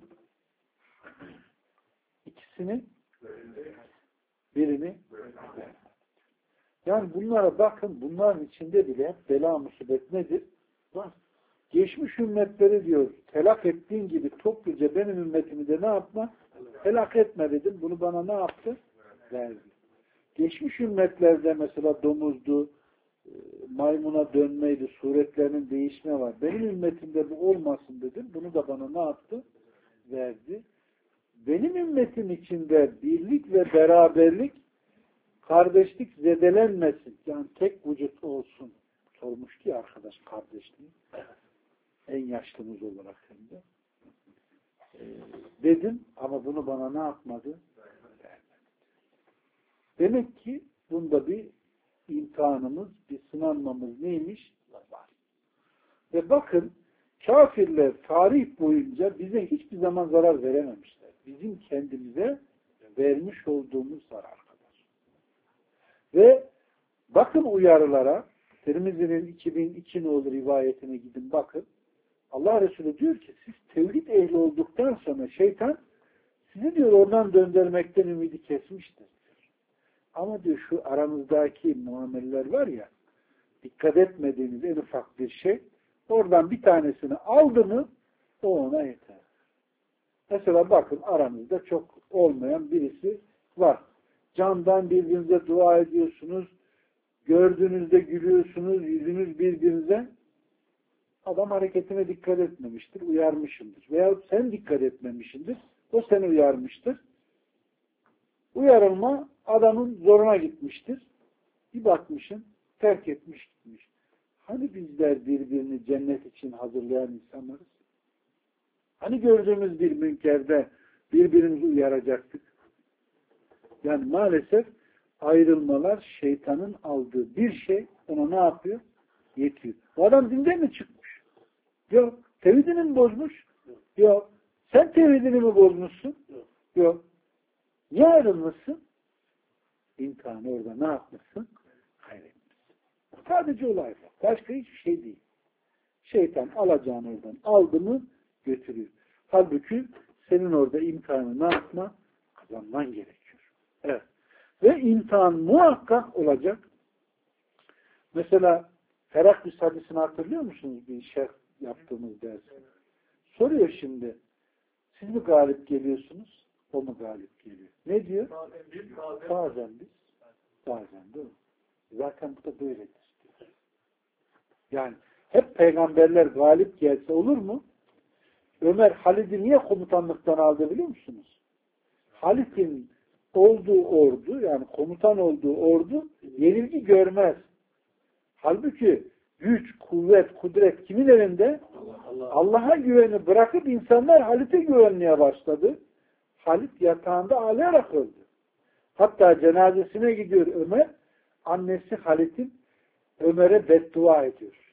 İkisini, birini vermedi. Yani bunlara bakın, bunların içinde bile bela musibet nedir? Var. Geçmiş ümmetleri diyor, helak ettiğin gibi topluca benim ümmetimi de ne yapma? Helak etme dedim. Bunu bana ne yaptı? Verdi. Geçmiş ümmetlerde mesela domuzdu, maymuna dönmeydi, suretlerinin değişme var. Benim ümmetimde bu olmasın dedim. Bunu da bana ne yaptı? Verdi. Benim ümmetim içinde birlik ve beraberlik, kardeşlik zedelenmesin. Yani tek vücut olsun. Sormuş ki arkadaş kardeşliği. En yaşlımız olarak hem de. Dedim ama bunu bana ne yapmadı? Vermedi. Demek ki bunda bir imtihanımız, bir sınanmamız neymiş? Var. Ve bakın kafirler tarih boyunca bize hiçbir zaman zarar verememişler. Bizim kendimize vermiş olduğumuz zarar kadar. Ve bakın uyarılara, Tirmizi'nin 2002 nolu rivayetine gidin bakın. Allah Resulü diyor ki siz tevhid ehli olduktan sonra şeytan sizi diyor oradan döndürmekten ümidi kesmiştir. Diyor. Ama diyor şu aramızdaki muameleler var ya, dikkat etmediğiniz en ufak bir şey, oradan bir tanesini aldı mı o ona yeter. Mesela bakın aranızda çok olmayan birisi var. Candan birbirinize dua ediyorsunuz, gördüğünüzde gülüyorsunuz, yüzünüz birbirinize. Adam hareketine dikkat etmemiştir, uyarmışındır. Veya sen dikkat etmemişsindir, o seni uyarmıştır. Uyarılma adamın zoruna gitmiştir. Bir bakmışsın, terk etmiş gitmiş. Hani bizler birbirini cennet için hazırlayan insanlarız? Hani gördüğümüz bir münkerde birbirimizi uyaracaktık? Yani maalesef ayrılmalar şeytanın aldığı bir şey ona ne yapıyor? Yetiyor. Bu adam dinden mi çıkmış? Yok. Tevhidini mi bozmuş? Yok. Sen tevhidini mi bozmuşsun? Yok. Niye ayrılmışsın? İmtihanı orada ne yapmışsın? Kaybetmişsin. Sadece olay var. Başka hiçbir şey değil. Şeytan alacağını oradan aldı mı götürüyor. Halbuki senin orada imtihanı ne yapma? Kazanman gerekiyor. Evet. Ve imtihan muhakkak olacak. Mesela Heraklus hadisini hatırlıyor musunuz? Bir şerh yaptığımız ders. Soruyor şimdi. Siz mi galip geliyorsunuz? O mu galip geliyor? Ne diyor? Bazen biz. Bazen de o. Zaten bu da böyledir. Diyor. Yani hep peygamberler galip gelse olur mu? Ömer Halid'i niye komutanlıktan aldı biliyor musunuz? Halid'in olduğu ordu, yani komutan olduğu ordu yenilgi görmez. Halbuki güç, kuvvet, kudret kimin elinde? Allah'a güveni bırakıp insanlar Halit'e güvenmeye başladı. Halit yatağında ağlayarak öldü. Hatta cenazesine gidiyor Ömer. Annesi Halit'in Ömer'e beddua ediyor.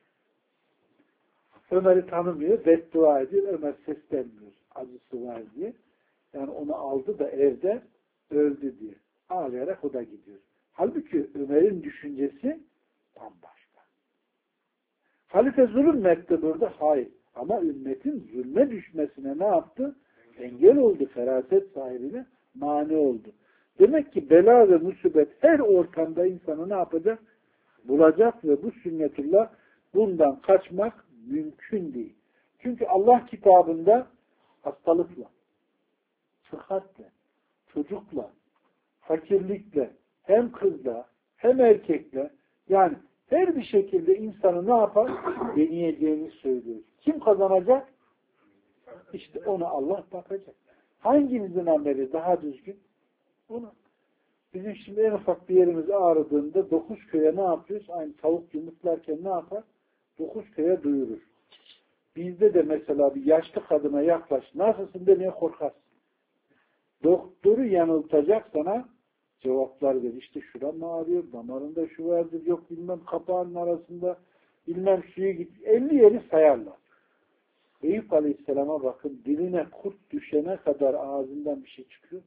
Ömer'i tanımıyor, beddua ediyor. Ömer seslenmiyor. Acısı var diye. Yani onu aldı da evde öldü diye. Ağlayarak o da gidiyor. Halbuki Ömer'in düşüncesi bambaşka. Halife zulüm mü etti burada? Hayır. Ama ümmetin zulme düşmesine ne yaptı? Engel oldu. Feraset sahibine mani oldu. Demek ki bela ve musibet her ortamda insanı ne yapacak? Bulacak ve bu sünnetullah, bundan kaçmak mümkün değil. Çünkü Allah kitabında hastalıkla, sıhhatle, çocukla, fakirlikle, hem kızla hem erkekle, yani her bir şekilde insanı ne yapar? Deneyeceğini söylüyor. Kim kazanacak? İşte ona Allah bakacak. Hangimizin ameli daha düzgün? Ona. Bizim şimdi en ufak bir yerimiz ağrıdığında 9 köye ne yapıyoruz? Aynı tavuk yumurtlarken ne yapar? 9 köye duyurur. Bizde de mesela bir yaşlı kadına yaklaş, nasılsın demeye korkarsın. Doktoru yanıltacak sana cevaplar ver. İşte şuram ağrıyor, damarında şu vardır, yok bilmem kapağının arasında, bilmem suyu git. 50 yeri sayarlar. Eyüp Aleyhisselam'a bakın, diline kurt düşene kadar ağzından bir şey çıkıyor.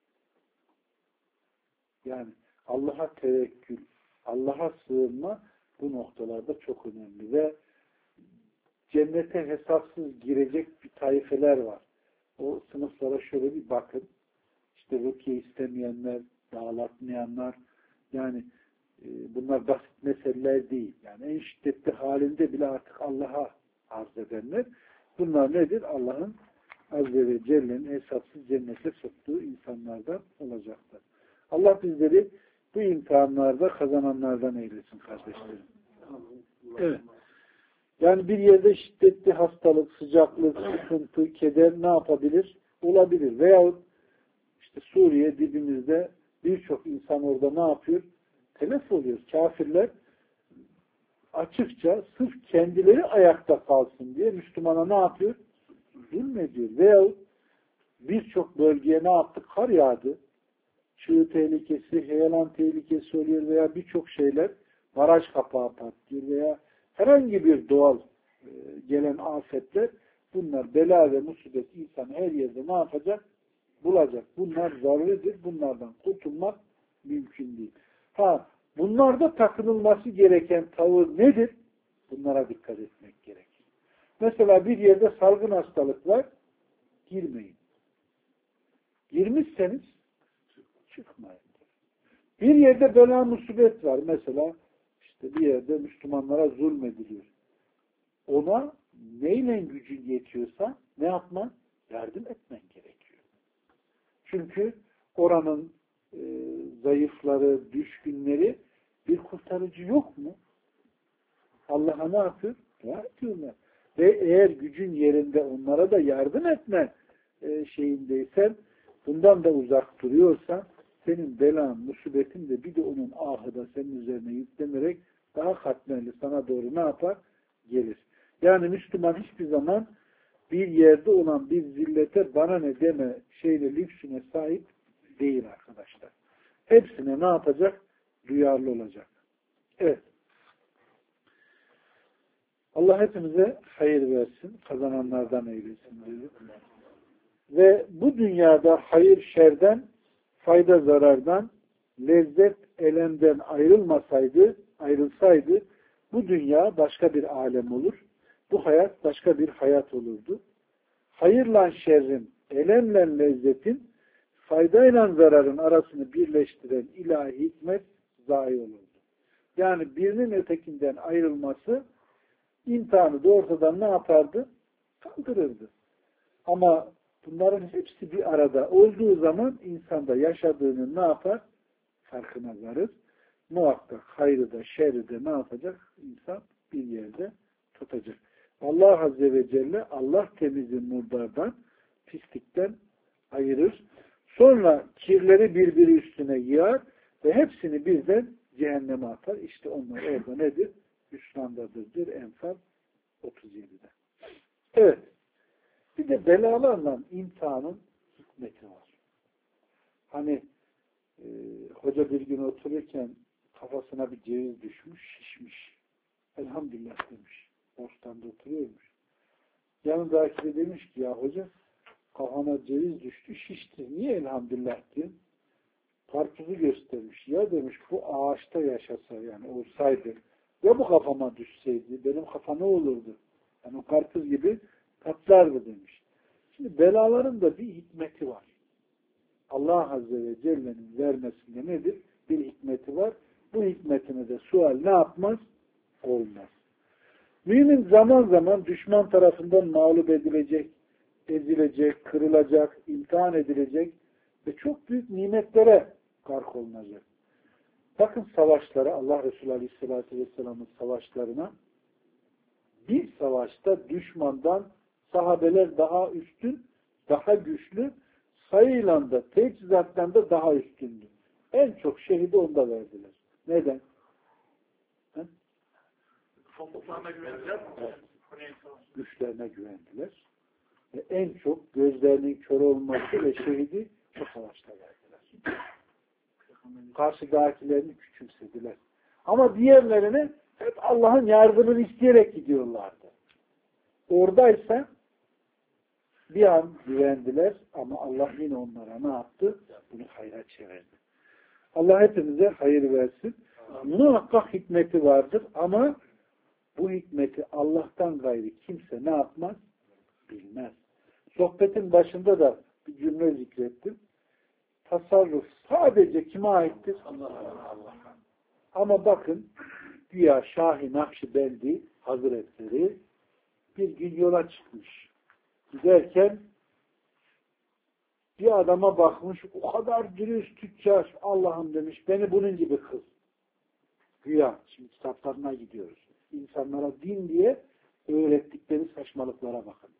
Yani Allah'a tevekkül, Allah'a sığınma bu noktalarda çok önemli ve cennete hesapsız girecek bir taifeler var. O sınıflara şöyle bir bakın. İşte rukiye istemeyenler, dağlatmayanlar, yani bunlar basit meseleler değil. Yani en şiddetli halinde bile artık Allah'a arz edenler. Bunlar nedir? Allah'ın Azze ve Celle'nin hesapsız cennete soktuğu insanlardan olacaklar. Allah bizleri bu imtihanlarda kazananlardan eylesin kardeşlerim. Evet. Yani bir yerde şiddetli hastalık, sıcaklık, sıkıntı, keder ne yapabilir? Olabilir. Veyahut işte Suriye dibimizde birçok insan orada ne yapıyor? Telef oluyor. Kafirler açıkça sırf kendileri ayakta kalsın diye Müslümana ne yapıyor? Zulmediyor. Veyahut birçok bölgeye ne yaptı? Kar yağdı. Çığ tehlikesi, heyelan tehlikesi oluyor veya birçok şeyler, baraj kapağı patlıyor veya herhangi bir doğal gelen afetler, bunlar bela ve musibet insan her yerde ne yapacak? Bulacak. Bunlar zaruridir. Bunlardan kurtulmak mümkün değil. Bunlarda takınılması gereken tavır nedir? Bunlara dikkat etmek gerekir. Mesela bir yerde salgın hastalık var, girmeyin. Girmişseniz çıkmayın. Bir yerde bela musibet var. Mesela işte bir yerde Müslümanlara zulmediliyor. Ona neyle gücün yetiyorsa ne yapman? Yardım etmen gerekiyor. Çünkü oranın zayıfları, düşkünleri, bir kurtarıcı yok mu? Allah'a ne yapıyor? Ya diyorlar. Ve eğer gücün yerinde onlara da yardım etme şeyindeysen, bundan da uzak duruyorsan, senin belan, musibetin de bir de onun ahı da senin üzerine yüklenerek daha katmerli sana doğru ne yapar? Gelir. Yani Müslüman hiçbir zaman bir yerde olan bir zillete bana ne deme şeyle lüksüne sahip değil arkadaşlar. Hepsine ne yapacak? Duyarlı olacak. Evet. Allah hepimize hayır versin. Kazananlardan eylesin diyor. Ve bu dünyada hayır şerden, fayda zarardan, lezzet elemden ayrılsaydı bu dünya başka bir alem olur. Bu hayat başka bir hayat olurdu. Hayırla şerrin, elemle lezzetin, faydayla zararın arasını birleştiren ilahi hikmet zayi olurdu. Yani birinin ötekinden ayrılması imtihanı da ortadan ne yapardı? Kaldırırdı. Ama bunların hepsi bir arada olduğu zaman insanda yaşadığını ne yapar? Farkına varır. Muhakkak hayrı da şerri de ne yapacak? İnsan bir yerde tutacak. Allah Azze ve Celle Allah temizi murdardan, pislikten ayırır. Sonra kirleri birbiri üstüne yığar ve hepsini birden cehenneme atar. İşte onlar orada nedir? Hüsrandadır diyor Enfal 37'de. Evet. Bir de belalarla imtihanın hikmeti var. Hani hoca bir gün otururken kafasına bir ceviz düşmüş, şişmiş. Elhamdülillah demiş. Bostanda oturuyormuş. Yanındaki de demiş ki ya hoca kafana ceviz düştü, şişti. Niye elhamdülillah diyor? Karpuzu göstermiş. Ya demiş bu ağaçta yaşasa yani olsaydı Ya bu kafama düşseydi, benim kafa ne olurdu? Yani o karpuz gibi patlardı demiş. Şimdi belaların da bir hikmeti var. Allah Azze ve Celle'nin vermesinde nedir? Bir hikmeti var. Bu hikmetine de sual ne yapmaz? Olmaz. Mümin zaman zaman düşman tarafından mağlup edilecek, ezilecek, kırılacak, imtihan edilecek ve çok büyük nimetlere gark olunacak. Bakın savaşlara, Allah Resulü Aleyhisselatü Vesselam'ın savaşlarına, bir savaşta düşmandan sahabeler daha üstün, daha güçlü, sayıyla da, teçhizattan da daha üstündü. En çok şehidi onda verdiler. Neden? Evet. Güçlerine güvendiler. Ve en çok gözlerinin kör olması ve şehidi o savaşta verdiler. Karşıdakilerini küçümsediler. Ama diğerlerine hep Allah'ın yardımını isteyerek gidiyorlardı. Oradaysa bir an güvendiler ama Allah yine onlara ne yaptı? Bunu hayra çevirdi. Allah hepimize hayır versin. Muhakkak hikmeti vardır ama bu hikmeti Allah'tan gayrı kimse ne yapmaz? Bilmez. Sohbetin başında da bir cümle zikrettim. Tasarruf sadece kime aittir? Allah'a. Ama bakın güya Şah-ı Nakşibendi Hazretleri bir gün yola çıkmış. Giderken bir adama bakmış, o kadar dürüst tüccar, Allah'ım demiş, beni bunun gibi kıl. Güya, şimdi kitaplarına gidiyoruz. İnsanlara din diye öğrettikleri saçmalıklara bakın.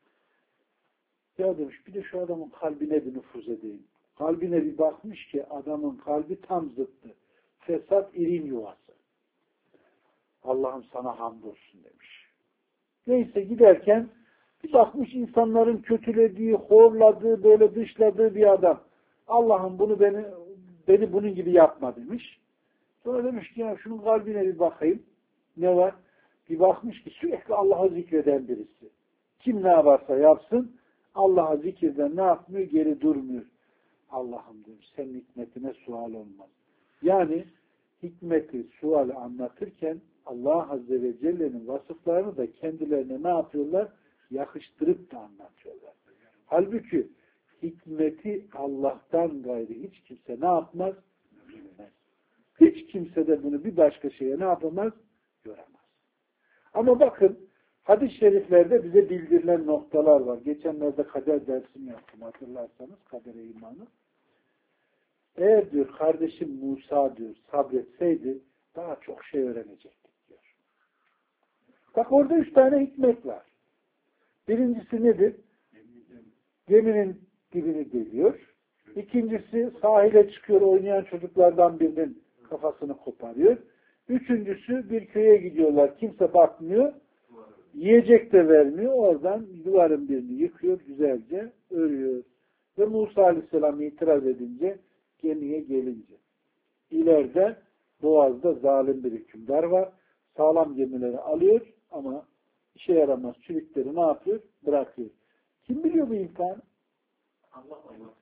Ya demiş, bir de şu adamın kalbine bir nüfuz edeyim. Kalbine bir bakmış ki adamın kalbi tam zıttı. Fesat irin yuvası. Allah'ım sana hamdolsun demiş. Neyse giderken bir bakmış insanların kötülediği, horladığı, böyle dışladığı bir adam. Allah'ım beni bunun gibi yapma demiş. Sonra demiş ki ya şunun kalbine bir bakayım. Ne var? Bir bakmış ki sürekli Allah'ı zikreden birisi. Kim ne yaparsa yapsın Allah'ı zikirden ne yapmıyor? Geri durmuyor. Allah'ım demiş senin hikmetine sual olmaz. Yani hikmeti, suali anlatırken Allah Azze ve Celle'nin vasıflarını da kendilerine ne yapıyorlar? Yakıştırıp da anlatıyorlar. Halbuki hikmeti Allah'tan gayrı hiç kimse ne yapmaz? Bilmez. Hiç kimse de bunu bir başka şeye ne yapamaz? Göremez. Ama bakın hadis-i şeriflerde bize bildirilen noktalar var. Geçenlerde kader dersini yaptım hatırlarsanız kadere imanı. Eğer diyor kardeşim Musa diyor sabretseydi daha çok şey öğrenecektik diyor. Bak orada 3 tane hikmet var. Birincisi nedir? Geminin dibini deliyor. İkincisi sahile çıkıyor oynayan çocuklardan birinin kafasını koparıyor. Üçüncüsü bir köye gidiyorlar. Kimse bakmıyor. Yiyecek de vermiyor. Oradan duvarın birini yıkıyor. Güzelce örüyor. Ve Musa Aleyhisselam itiraz edince gemiye gelince. İleride Boğaz'da zalim bir hükümdar var. Sağlam gemileri alıyor ama işe yaramaz çürükleri ne yapıyor? Bırakıyor. Kim biliyor bu imtihanı? Allah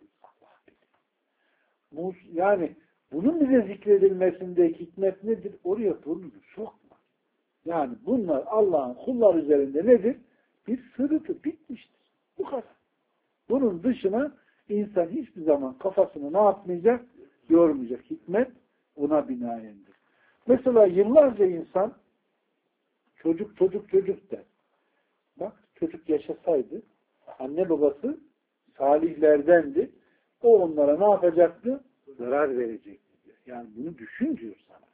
biliyor. Yani bunun bize zikredilmesindeki hikmet nedir? Oraya burnunu sokma. Yani bunlar Allah'ın kullar üzerinde nedir? Bir sırrıdır. Bitmiştir. Bu kadar. Bunun dışına insan hiçbir zaman kafasını ne yapmayacak? Yormayacak. Hikmet buna binaendir. Mesela yıllarca insan çocuk der. Bak çocuk yaşasaydı anne babası salihlerdendi. O onlara ne yapacaktı? Zarar verecekti diyor. Yani bunu düşün diyor sana.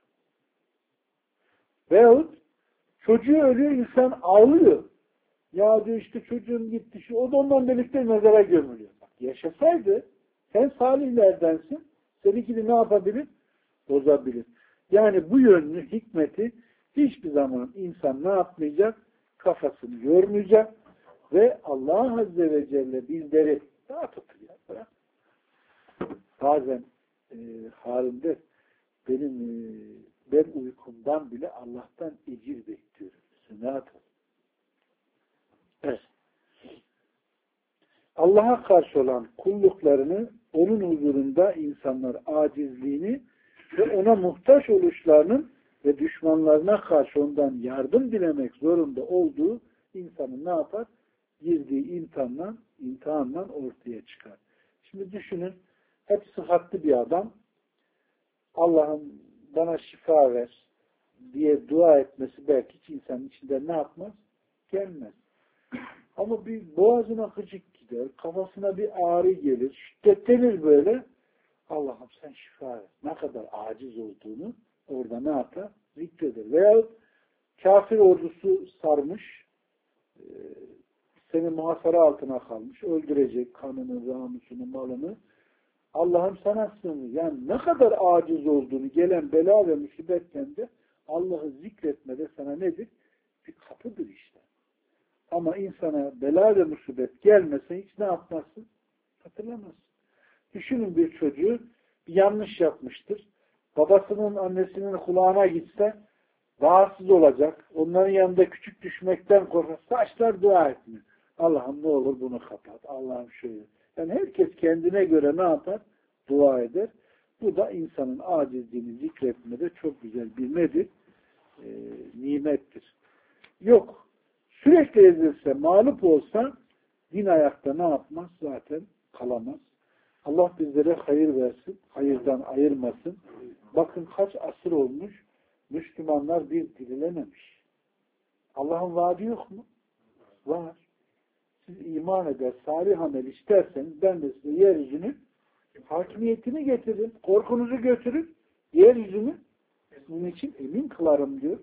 Veyahut çocuğu ölüyor insan ağlıyor. Ya diyor işte çocuğun gitti. O da ondan birlikte mezara gömülüyor. Bak, yaşasaydı sen salihlerdensin. Seninkini ne yapabilir? Bozabilir. Yani bu yönlü hikmeti hiçbir zaman insan ne yapmayacak? Kafasını yormayacak ve Allah Azze ve Celle bizleri daha tutuyor. Bırak. Bazen halinde ben uykumdan bile Allah'tan ecir bekliyorum. Sünnet. Evet. Allah'a karşı olan kulluklarını onun huzurunda insanlar acizliğini ve ona muhtaç oluşlarının ve düşmanlarına karşı ondan yardım dilemek zorunda olduğu insanın ne yapar? Girdiği imtihanla ortaya çıkar. Şimdi düşünün, hep sıhhatli bir adam, Allah'ım bana şifa ver diye dua etmesi belki hiç insanın içinde ne yapmaz? Gelmez. Ama bir boğazına gıcık gider, kafasına bir ağrı gelir, şiddetlenir böyle. Allah'ım sen şifa ver. Ne kadar aciz olduğunu orada ne yapar? Zikreder. Veya kafir ordusu sarmış, seni muhasara altına kalmış, öldürecek kanını, namusunu, malını. Allah'ım sana sığınır. Yani ne kadar aciz olduğunu gelen bela ve musibetten de Allah'ı zikretmede sana nedir? Bir kapıdır işte. Ama insana bela ve musibet gelmese hiç ne yapmazsın? Hatırlamazsın. Düşünün, bir çocuğu bir yanlış yapmıştır. Babasının, annesinin kulağına gitse rahatsız olacak. Onların yanında küçük düşmekten korkar. Saçlar dua etmiyor. Allah'ım ne olur bunu kapat. Allah'ım şöyle. Yani herkes kendine göre ne yapar? Dua eder. Bu da insanın acizliğini zikretmede çok güzel bir nedir? Nimettir. Yok. Sürekli ezilse, mağlup olsa din ayakta ne yapmaz? Zaten kalamaz. Allah bizlere hayır versin. Hayırdan ayırmasın. Bakın kaç asır olmuş. Müslümanlar bir dirilememiş. Allah'ın vaadi yok mu? Var. Siz iman eder, salih amel isterseniz ben de size yeryüzünü hakimiyetini getirin. Korkunuzu götürün. Yeryüzünü sizin için emin kılarım diyor.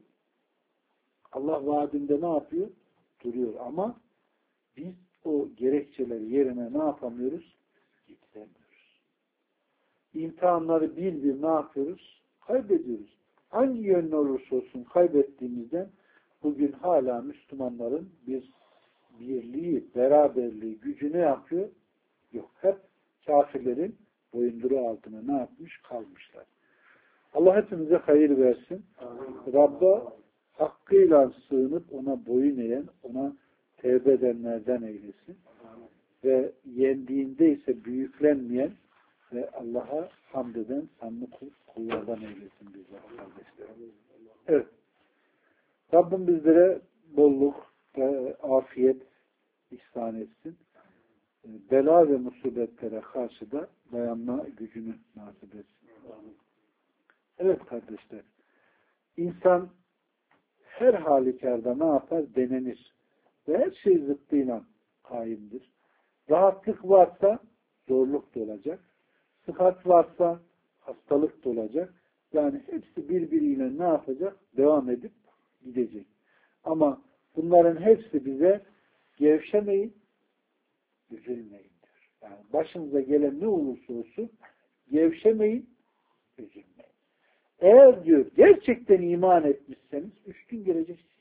Allah vaadinde ne yapıyor? Duruyor. Ama biz o gerekçeleri yerine ne yapamıyoruz? Getiremiyoruz. İmtihanları bir ne yapıyoruz? Kaybediyoruz. Hangi yönlü olursa olsun kaybettiğimizden bugün hala Müslümanların bir birliği, beraberliği, gücü ne yapıyor? Yok. Hep kafirlerin boyunduruğu altına ne yapmış? Kalmışlar. Allah hepimize hayır versin. Rabb'a hakkıyla sığınıp ona boyun eğen, ona tevbe edenlerden eylesin. Ve yendiğinde ise büyüklenmeyen ve Allah'a hamd eden sanlı kullardan eylesin bizler kardeşlerim. Evet. Rabbim bizlere bolluk ve afiyet ihsan etsin. Bela ve musibetlere karşı da dayanma gücünü nasip etsin. Evet kardeşler. İnsan her halükarda ne yapar? Denenir. Ve her şey zıttıyla kaimdir. Rahatlık varsa zorluk da olacak. Sıhhat varsa hastalık da olacak. Yani hepsi birbiriyle ne yapacak? Devam edip gidecek. Ama bunların hepsi bize gevşemeyin, üzülmeyin diyor. Yani başınıza gelen ne olursa olsun gevşemeyin, üzülmeyin. Eğer diyor gerçekten iman etmişseniz üstün geleceksiniz.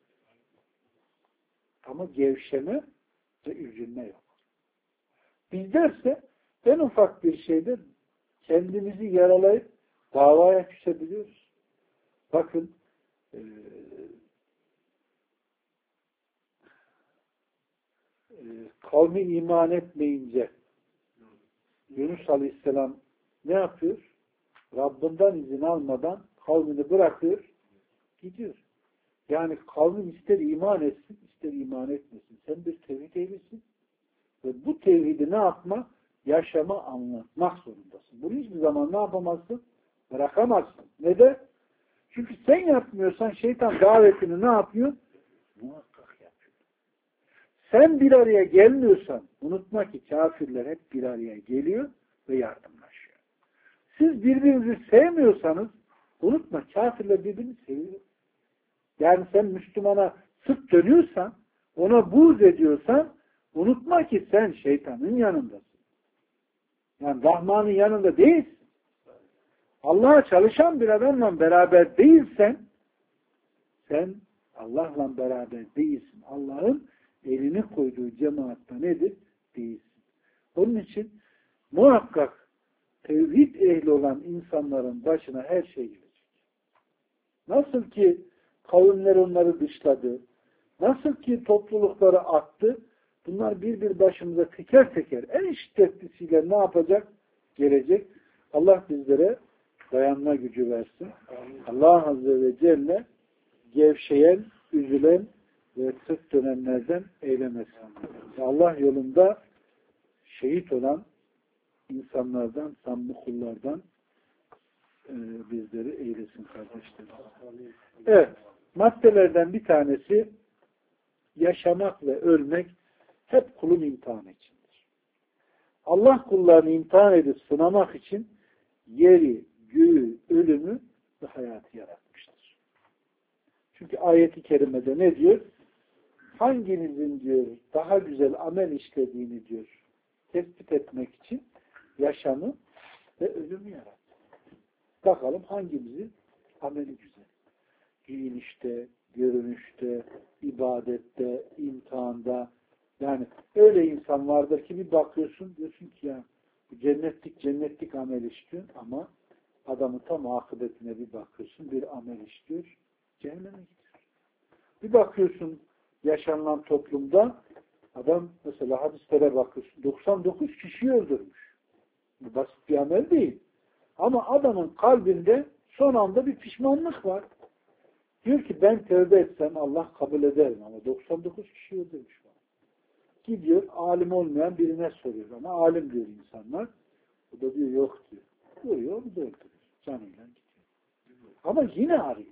Ama gevşeme ve üzülme yok. Bizlerse en ufak bir şeyde kendimizi yaralayıp davaya küsebiliyoruz. Bakın kavmin iman etmeyince Yunus Aleyhisselam ne yapıyor? Rabbinden izin almadan kavmini bırakıyor, gidiyor. Yani kavmin ister iman etsin, ister iman etmesin. Sen bir tevhid ehlisin ve bu tevhidi ne yapma? Yaşama, anlatmak zorundasın. Bunu hiçbir zaman ne yapamazsın? Bırakamazsın. Neden? Çünkü sen yapmıyorsan şeytan davetini ne yapıyor? Muhakkak yapıyor. Sen bir araya gelmiyorsan unutma ki kafirler hep bir araya geliyor ve yardımlaşıyor. Siz birbirinizi sevmiyorsanız unutma kafirler birbirini seviyor. Yani sen Müslümana sırt dönüyorsan, ona buğz ediyorsan unutma ki sen şeytanın yanındasın. Yani Rahman'ın yanında değilsin. Allah'a çalışan bir adamla beraber değilsen sen Allah'la beraber değilsin. Allah'ın elini koyduğu cemaatta nedir? Değilsin. Onun için muhakkak tevhid ehli olan insanların başına her şey gelecek. Nasıl ki kavimler onları dışladı, nasıl ki toplulukları attı, bunlar bir başımıza teker teker en şiddetlisiyle ne yapacak? Gelecek. Allah bizlere dayanma gücü versin. Allah Azze ve Celle gevşeyen, üzülen ve sırt dönenlerden eylemesin. Allah yolunda şehit olan insanlardan, samimi kullardan bizleri eylesin kardeşlerim. Evet, maddelerden bir tanesi yaşamak ve ölmek hep kulun imtihanı içindir. Allah kullarını imtihan edip sınamak için yeri, göğü, ölümü ve hayatı yaratmıştır. Çünkü ayet-i kerimede ne diyor? Hanginizin diyor daha güzel amel işlediğini diyor tespit etmek için yaşamı ve ölümü yarattı. Bakalım hangimizin ameli güzel. Giyinişte, görünüşte, ibadette, imtihanda. Yani öyle insan vardır ki bir bakıyorsun diyorsun ki ya cennetlik amel işliyor ama adamın tam akıbetine bir bakıyorsun bir amel işliyor cehenneme gidiyor. Bir bakıyorsun yaşanılan toplumda adam mesela hadislere bakıyorsun 99 kişiyi öldürmüş. Bu basit bir amel değil. Ama adamın kalbinde son anda bir pişmanlık var. Diyor ki ben tövbe etsem Allah kabul ederim ama 99 kişi öldürmüş bana. Gidiyor alim olmayan birine soruyor ama alim diyor insanlar. O da diyor yok diyor. Vuruyor onu da öldürüyor. Canıyla gidiyor. Ama yine arıyor.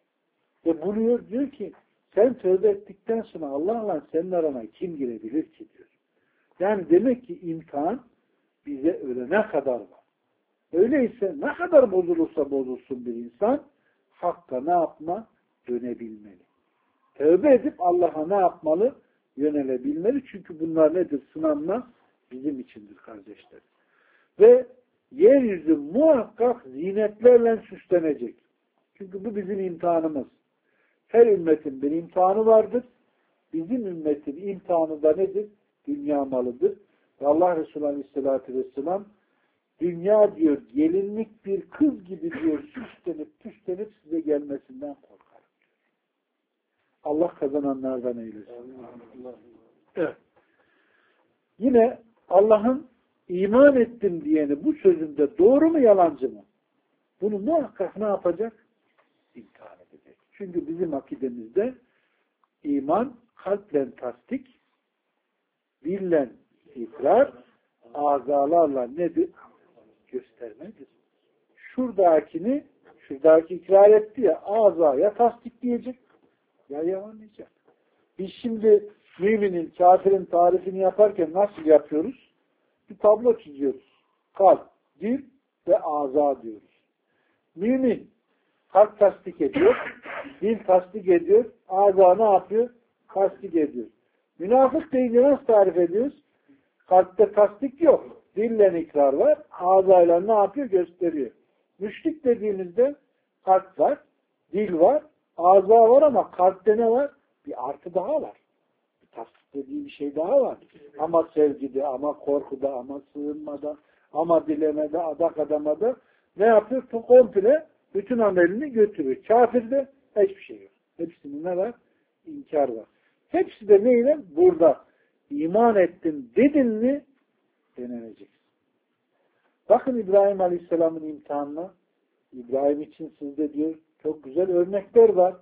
Ve buluyor diyor ki sen tövbe ettikten sonra Allah'la senin arana kim girebilir ki diyor. Yani demek ki imtihan bize ölene kadar var. Öyleyse ne kadar bozulursa bozulsun bir insan hakka ne yapma? Dönebilmeli. Tövbe edip Allah'a ne yapmalı? Yönelebilmeli. Çünkü bunlar nedir? Sınanma bizim içindir kardeşler. Ve yeryüzü muhakkak zinetlerle süslenecek. Çünkü bu bizim imtihanımız. Her ümmetin bir imtihanı vardır. Bizim ümmetin imtihanı da nedir? Dünya malıdır. Ve Allah Resulü Aleyhisselatü Vesselam dünya diyor gelinlik bir kız gibi diyor süslenip püslenip size gelmesinden korkar. Allah kazananlardan eylesin. Evet. Yine Allah'ın iman ettim diyeni bu sözünde doğru mu yalancı mı? Bunu muhakkak ne yapacak? İmtihan edecek. Çünkü bizim akidemizde iman kalple tasdik, dille ikrar, azalarla nedir? Göstermedir. Şuradaki ikrar etti ya azaya tasdikleyecek ya yalanlayacak. Biz şimdi müminin, kafirin tarifini yaparken nasıl yapıyoruz? Bir tablo çiziyoruz. Kalp, dil ve aza diyoruz. Mümin kalp tasdik ediyor, dil tasdik ediyor, aza ne yapıyor? Tasdik ediyor. Münafık deyince nasıl tarif ediyoruz? Kalpte tasdik yok. Dille ikrar var. Ağzayla ne yapıyor? Gösteriyor. Müşrik dediğimizde kalp var, dil var, ağza var ama kalpte ne var? Bir artı daha var. Bir tasdik dediği bir şey daha var. Ama sevgide, ama korkuda, ama sığınmada, ama dilemede, adak adamada ne yapıyor? Komple bütün amelini götürüyor. Kafirde hiçbir şey yok. Hepsinin ne var? İnkar var. Hepsi de neyle? Burada iman ettim dedin mi denenecek. Bakın İbrahim Aleyhisselam'ın imtihanına. İbrahim için sizde diyor çok güzel örnekler var.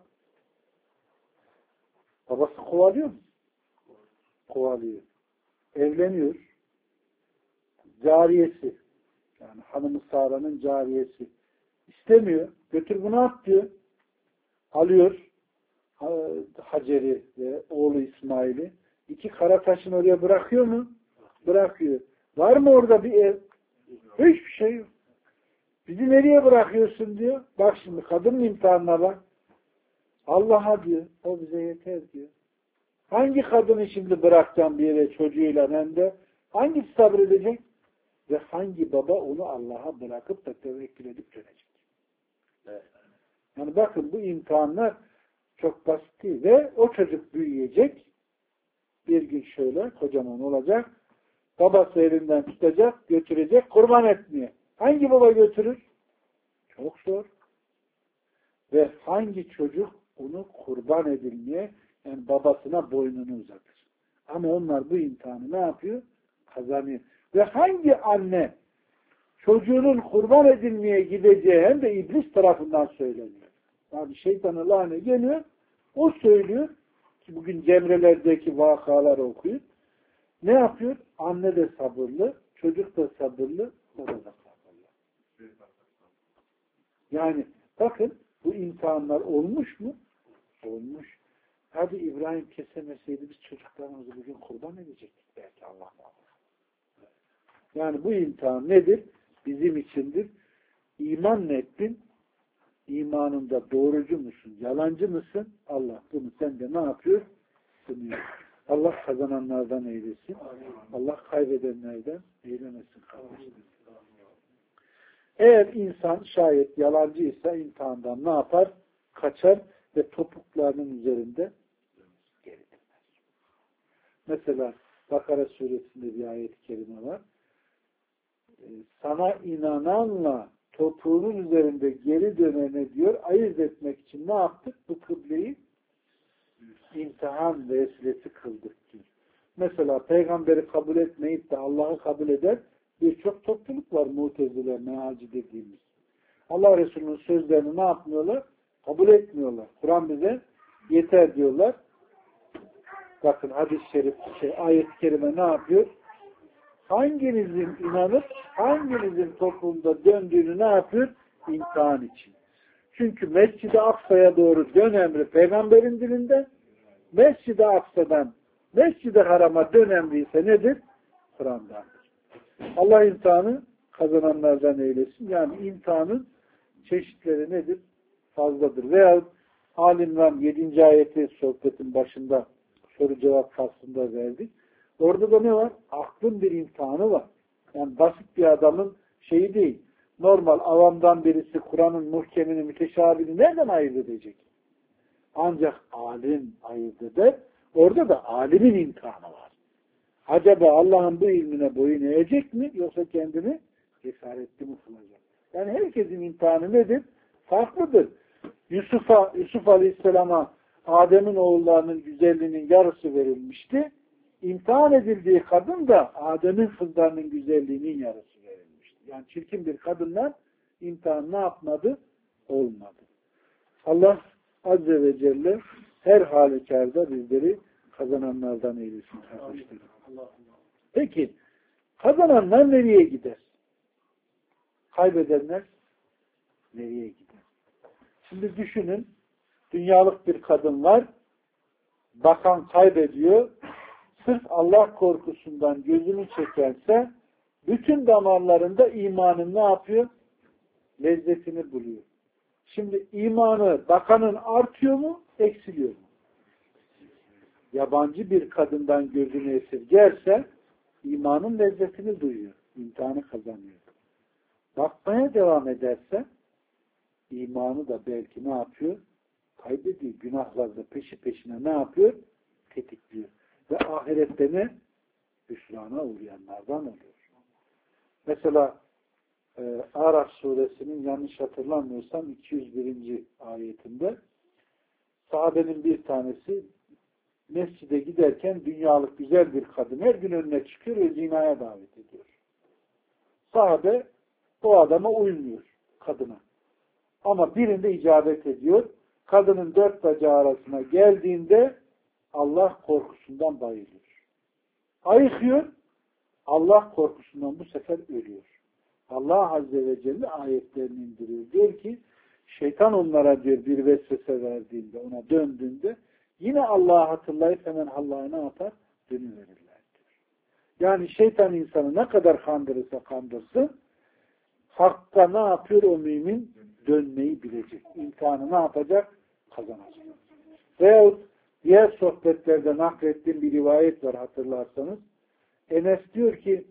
Babası kovalıyor mu? Kovalıyor. Evleniyor. Cariyesi. Yani hanımı Sara'nın cariyesi. İstemiyor. Götür bunu at diyor. Alıyor. Hacer'i ve oğlu İsmail'i. 2 kara taşın oraya bırakıyor mu? Bırakıyor. Var mı orada bir ev? Hiçbir şey yok. Bizi nereye bırakıyorsun diyor. Bak şimdi kadının imtihanına bak. Allah'a diyor. O bize yeter diyor. Hangi kadını şimdi bırakacağım bir yere çocuğuyla hem de hangisi sabredecek? Ve hangi baba onu Allah'a bırakıp da tevekkül edip dönecek? Evet. Yani bakın bu imtihanlar çok basit değil. Ve o çocuk büyüyecek. Bir gün şöyle kocaman olacak. Babası elinden tutacak, götürecek, kurban etmeye. Hangi baba götürür? Çok zor. Ve hangi çocuk onu kurban edilmeye, yani babasına boynunu uzatır. Ama onlar bu imtihanı ne yapıyor? Kazanıyor. Ve hangi anne çocuğunun kurban edilmeye gideceği hem de iblis tarafından söyleniyor. Yani şeytanın lanı geliyor, o söylüyor ki bugün Cemre'lerdeki vakaları okuyor. Ne yapıyor? Anne de sabırlı, çocuk da sabırlı, o da sabırlı. Yani bakın bu imtihanlar olmuş mu? Olmuş. Hadi İbrahim kesemeseydi biz çocuklarımızı bugün kurban edecektik belki Allah'tan. Yani bu imtihan nedir? Bizim içindir. İman mı ettin? İmanında doğrucu musun? Yalancı mısın? Allah bunu sende ne yapıyor? Sınıyor. Allah kazananlardan eylesin. Allah kaybedenlerden eylemesin kardeşlerim. Eğer insan şayet yalancıysa imtihandan ne yapar? Kaçar ve topuklarının üzerinde geri döner. Mesela Bakara suresinde bir ayet-i kerime var. Sana inananla topuğunun üzerinde geri dönene diyor, ayırt etmek için ne yaptık? Bu kıbleyi imtihan vesilesi kıldık diyor. Mesela peygamberi kabul etmeyip de Allah'ı kabul eden birçok topluluk var, Mu'tezile, Mealci dediğimiz. Allah Resulü'nün sözlerini ne yapmıyorlar? Kabul etmiyorlar. Kur'an bize yeter diyorlar. Bakın hadis-i şerif, ayet-i kerime ne yapıyor? Hanginizin inanıp hanginizin toplumda döndüğünü ne yapıyor? İmtihan için. Çünkü Mescid-i Aksa'ya doğru dön emri peygamberin dilinde, Mescid-i Aksa'dan Mescid-i Haram'a dön emri ise nedir? Kur'an'dandır. Allah imtihanı kazananlardan eylesin. Yani imtihanın çeşitleri nedir? Fazladır. Veya Al-İmran 7. ayeti sohbetin başında soru cevap faslında verdik. Orada da ne var? Aklın bir imtihanı var. Yani basit bir adamın şeyi değil. Normal avamdan birisi Kur'an'ın muhkemini, müteşabihini nereden ayırt edecek? Ancak alim ayırt eder. Orada da alimin imtihanı var. Acaba Allah'ın bu ilmine boyun eğecek mi? Yoksa kendini cesaretli mi kılacak? Yani herkesin imtihanı nedir? Farklıdır. Yusuf Aleyhisselam'a Adem'in oğullarının güzelliğinin yarısı verilmişti. İmtihan edildiği kadın da Adem'in kızlarının güzelliğinin yarısı verilmişti. Yani çirkin bir kadından imtihan ne yapmadı? Olmadı. Allah Azze ve Celle her halükarda bizleri kazananlardan eylesin kardeşlerim. Peki kazananlar nereye gider? Kaybedenler nereye gider? Şimdi düşünün, dünyalık bir kadın var, bakan kaybediyor, sırf Allah korkusundan gözünü çekerse, bütün damarlarında imanın ne yapıyor? Lezzetini buluyor. Şimdi imanı bakanın artıyor mu, eksiliyor mu? Yabancı bir kadından gözünü esirgerse, imanın lezzetini duyuyor, imtihanı kazanıyor. Bakmaya devam ederse, imanı da belki ne yapıyor? Kaybediyor. Günahlarda peşi peşine ne yapıyor? Tetikliyor. Ve ahirette ne? Hüsrana uğrayanlardan oluyor. Mesela Araf suresinin yanlış hatırlamıyorsam 201. ayetinde sahabenin bir tanesi mescide giderken dünyalık güzel bir kadın her gün önüne çıkıyor ve zinaya davet ediyor. Sahabe o adama uymuyor, kadına. Ama birinde icabet ediyor. Kadının dört bacağı arasına geldiğinde Allah korkusundan bayılıyor. Ayıkıyor. Allah korkusundan bu sefer ölüyor. Allah Azze ve Celle ayetlerini indiriyor. Diyor ki şeytan onlara diyor bir vesvese verdiğinde, ona döndüğünde yine Allah'ı hatırlayıp hemen Allah'a ne yapar? Dönüverirler diyor. Yani şeytan insanı ne kadar kandırırsa kandırsın, hakka ne yapıyor o mümin? Dönmeyi bilecek. İmtihanı ne yapacak? Kazanacak. Veyahut diğer sohbetlerde naklettiğim bir rivayet var hatırlarsanız. Enes diyor ki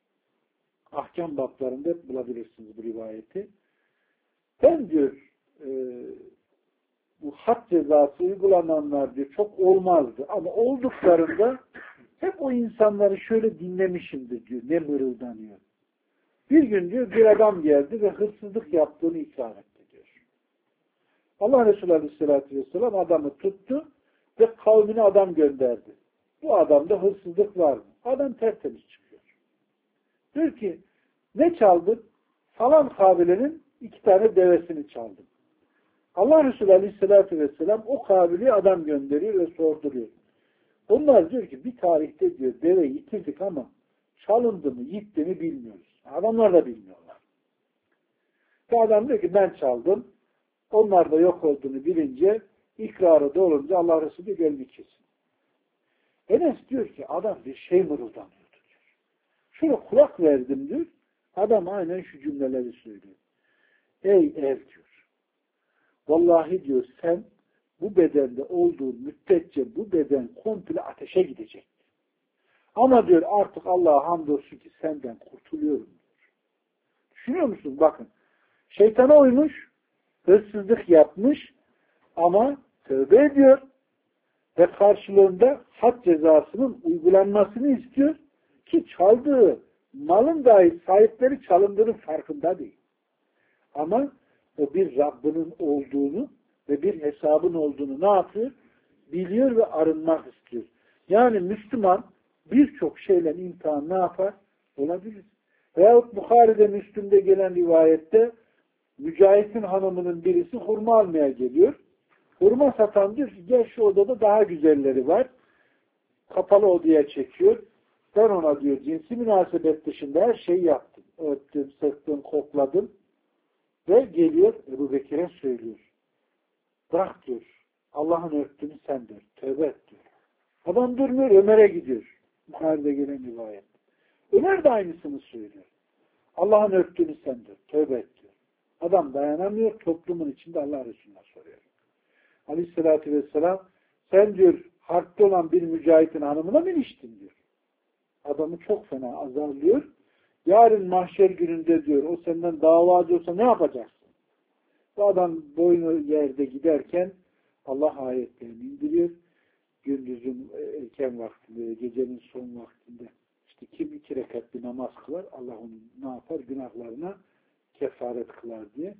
ahkam bablarında bulabilirsiniz bu rivayeti. Ben diyor bu had cezası uygulananlar diyor çok olmazdı. Ama olduklarında hep o insanları şöyle dinlemişimdir diyor. Ne mırıldanıyor. Bir gün diyor bir adam geldi ve hırsızlık yaptığını ikrar etti diyor. Allah Resulü Aleyhisselatü Vesselam adamı tuttu ve kavmine adam gönderdi. Bu adamda hırsızlık var mı? Adam tertemiz çıkıyor. Diyor ki ne çaldın? Falan kabilenin 2 tane devesini çaldım. Allah Resulü Aleyhisselatü Vesselam o kabiliği adam gönderiyor ve sorduruyor. Onlar diyor ki bir tarihte diyor deve yitirdik ama çalındı mı gitti mi bilmiyoruz. Adamlar da bilmiyorlar. Ve adam diyor ki ben çaldım. Onlar da yok olduğunu bilince ikrarı da olunca Allah Resulü geldi kesin. Enes diyor ki adam bir şey mırıldanıyordu diyor. Şöyle kulak verdim diyor. Adam aynen şu cümleleri söylüyor. Ey ev diyor. Vallahi diyor sen bu bedende olduğun müddetçe bu beden komple ateşe gidecek. Ama diyor artık Allah'a hamdolsun ki senden kurtuluyorum diyor. Düşünüyor musun? Bakın. Şeytana uymuş, hırsızlık yapmış ama tövbe ediyor ve karşılığında had cezasının uygulanmasını istiyor ki çaldığı malın dahi sahipleri çalındığının farkında değil. Ama o bir Rabbinin olduğunu ve bir hesabın olduğunu ne yapıyor? Biliyor ve arınmak istiyor. Yani Müslüman birçok şeyle imtihan ne yapar? Olabilir. Veyahut Bukhari'de, Müslüm'de gelen rivayette Mücahit'in hanımının birisi hurma almaya geliyor. Hurma satan diyor ki gel şu odada daha güzelleri var. Kapalı odaya çekiyor. Ben ona diyor cinsi münasebet dışında her şeyi yaptım. Öptüm, sıktım, kokladım. Ve geliyor Ebu Bekir'e söylüyor. Bırak diyor. Allah'ın örttüğünü sen diyor. Tövbe et diyor. Adam durmuyor Ömer'e gidiyor. Bukhari'de gelen rivayet. Ömer de aynısını söylüyor. Allah'ın örttüğünü sen diyor. Tövbe et diyor. Adam dayanamıyor. Toplumun içinde Allah Resulü'ne soruyor. Aleyhissalatü vesselam sen diyor harpte olan bir mücahitin hanımına mı iliştin diyor. Adamı çok fena azarlıyor. Yarın mahşer gününde diyor o senden davacı olsa ne yapacaksın? Bu adam boynu yerde giderken Allah ayetlerini indiriyor. Gündüzün erken vaktinde, gecenin son vaktinde işte kim 2 rekat bir namaz kılar Allah onu ne yapar? Günahlarına kefaret kılar diye.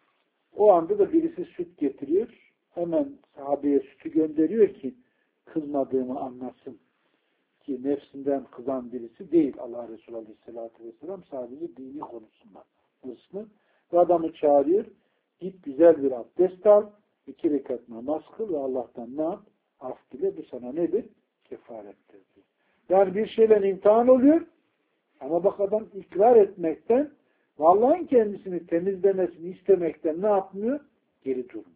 O anda da birisi süt getiriyor. Hemen sahabeye sütü gönderiyor ki kızmadığımı anlasın. Ki nefsinden kızan birisi değil Allah Resulü Aleyhisselatü Vesselam sadece dini konusunda hırslı. Ve adamı çağırıyor. Git güzel bir abdest al. 2 rekat namaz kıl ve Allah'tan ne yap? Af dile. Bu sana nedir? Kefarettir diyor. Yani bir şeyle imtihan oluyor. Ama bak adam ikrar etmekten ve Allah'ın kendisini temizlemesini istemekten ne yapmıyor? Geri durmuyor.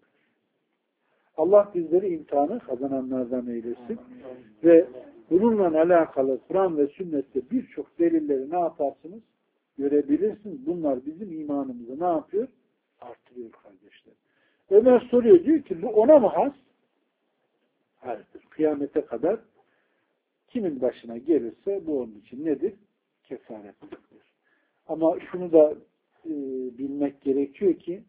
Allah bizleri imtihanı kazananlardan eylesin. Ve bununla alakalı Kur'an ve sünnette birçok delilleri ne yaparsınız? Görebilirsiniz. Bunlar bizim imanımızı ne yapıyor? Artırıyor kardeşler. Ömer soruyor diyor ki bu ona mı has? Hayırdır. Kıyamete kadar kimin başına gelirse bu onun için nedir? Kefarettir. Ama şunu da bilmek gerekiyor ki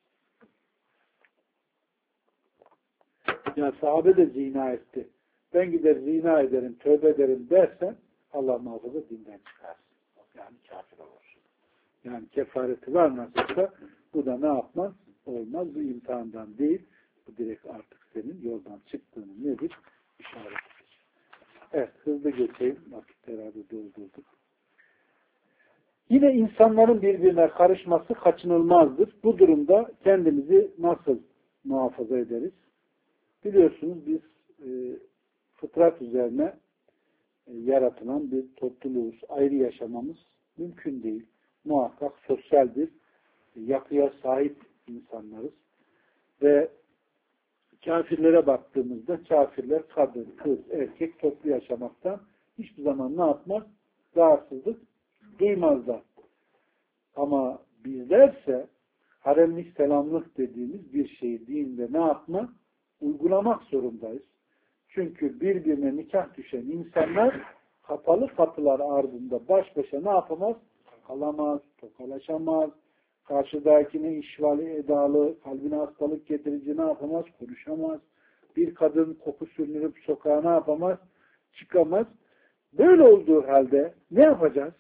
ya sahabe de zina etti. Ben gider zina ederim, tövbe ederim dersen Allah muhafaza dinden çıkarsın. Yani kafir olur. Yani kefareti var nasılsa bu da ne yapmaz? Olmaz. Bu imtihandan değil. Bu direkt artık senin yoldan çıktığını nedir? İşaretidir. Evet. Hızlı geçeyim. Vakit herhalde doldurduk. Yine insanların birbirine karışması kaçınılmazdır. Bu durumda kendimizi nasıl muhafaza ederiz? Biliyorsunuz biz fıtrat üzerine yaratılan bir topluluğuz. Ayrı yaşamamız mümkün değil. Muhakkak sosyal bir yapıya sahip insanlarız. Ve kafirlere baktığımızda kafirler kadın, kız, erkek toplu yaşamaktan hiçbir zaman ne yapmaz? Rahatsızlık duymazlar. Ama bizlerse haremlik selamlık dediğimiz bir şeyi dinde ne yapma? Uygulamak zorundayız. Çünkü birbirine nikah düşen insanlar kapalı kapılar ardında baş başa ne yapamaz? Kalamaz, tokalaşamaz. Karşıdakine işvali edalı, kalbine hastalık getirici ne yapamaz? Konuşamaz. Bir kadın koku sürünürüp sokağa ne yapamaz? Çıkamaz. Böyle olduğu halde ne yapacağız?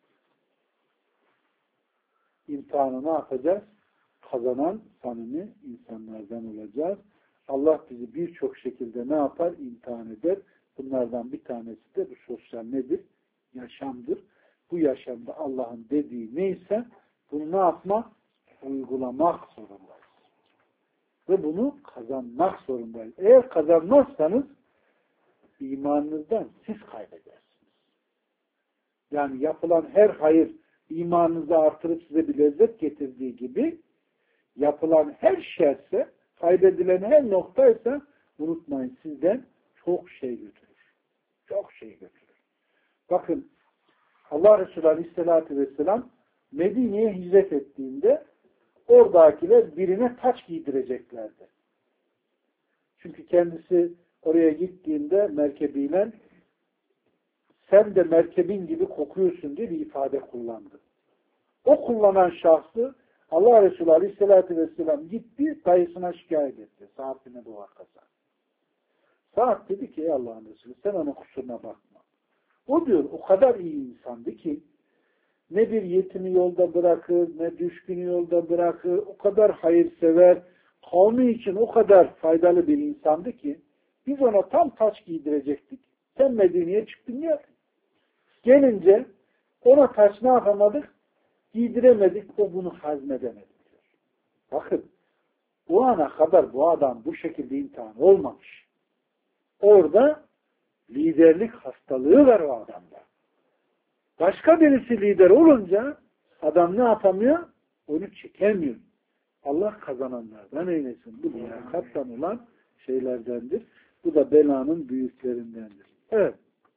İmtihanı ne yapacağız? Kazanan samimi insanlardan olacağız. Allah bizi birçok şekilde ne yapar? İmtihan eder. Bunlardan bir tanesi de bu sosyal nedir? Yaşamdır. Bu yaşamda Allah'ın dediği neyse Bunu ne yapmak? Uygulamak zorundayız. Ve bunu kazanmak zorundayız. Eğer kazanmazsanız imanınızdan siz kaybedersiniz. Yani yapılan her hayır imanınızı artırıp size bir lezzet getirdiği gibi yapılan her şerse, kaybedilen her noktaysa unutmayın sizden çok şey götürür. Çok şey götürür. Bakın Allah Resulü Aleyhisselatü Vesselam Medine'ye hicret ettiğinde oradakiler birine taç giydireceklerdi. Çünkü kendisi oraya gittiğinde merkebiyle sen de merkebin gibi kokuyorsun diye bir ifade kullandı. O kullanan şahsı Allah Resulü Aleyhisselatü Vesselam gitti, dayısına şikayet etti. Sa'd bin Ebi Vakkas'a. Sa'd dedi ki ey Allah'ın Resulü sen onun kusuruna bakma. O diyor o kadar iyi insandı ki ne bir yetimi yolda bırakır, ne düşkünü yolda bırakır, o kadar hayırsever, kavmi için o kadar faydalı bir insandı ki biz ona tam taç giydirecektik. Sen Medine'ye çıktın ya. Gelince ona taç ne yapamadık? Giydiremedik, o bunu hazmedemedi diyor. Bakın, o ana kadar bu adam bu şekilde imtihan olmamış. Orada liderlik hastalığı var o adamda. Başka birisi lider olunca adam ne yapamıyor? Onu çekemiyor. Allah kazananlardan eylesin. Bu liyakattan olan şeylerdendir. Bu da belanın büyüklerindendir. Evet.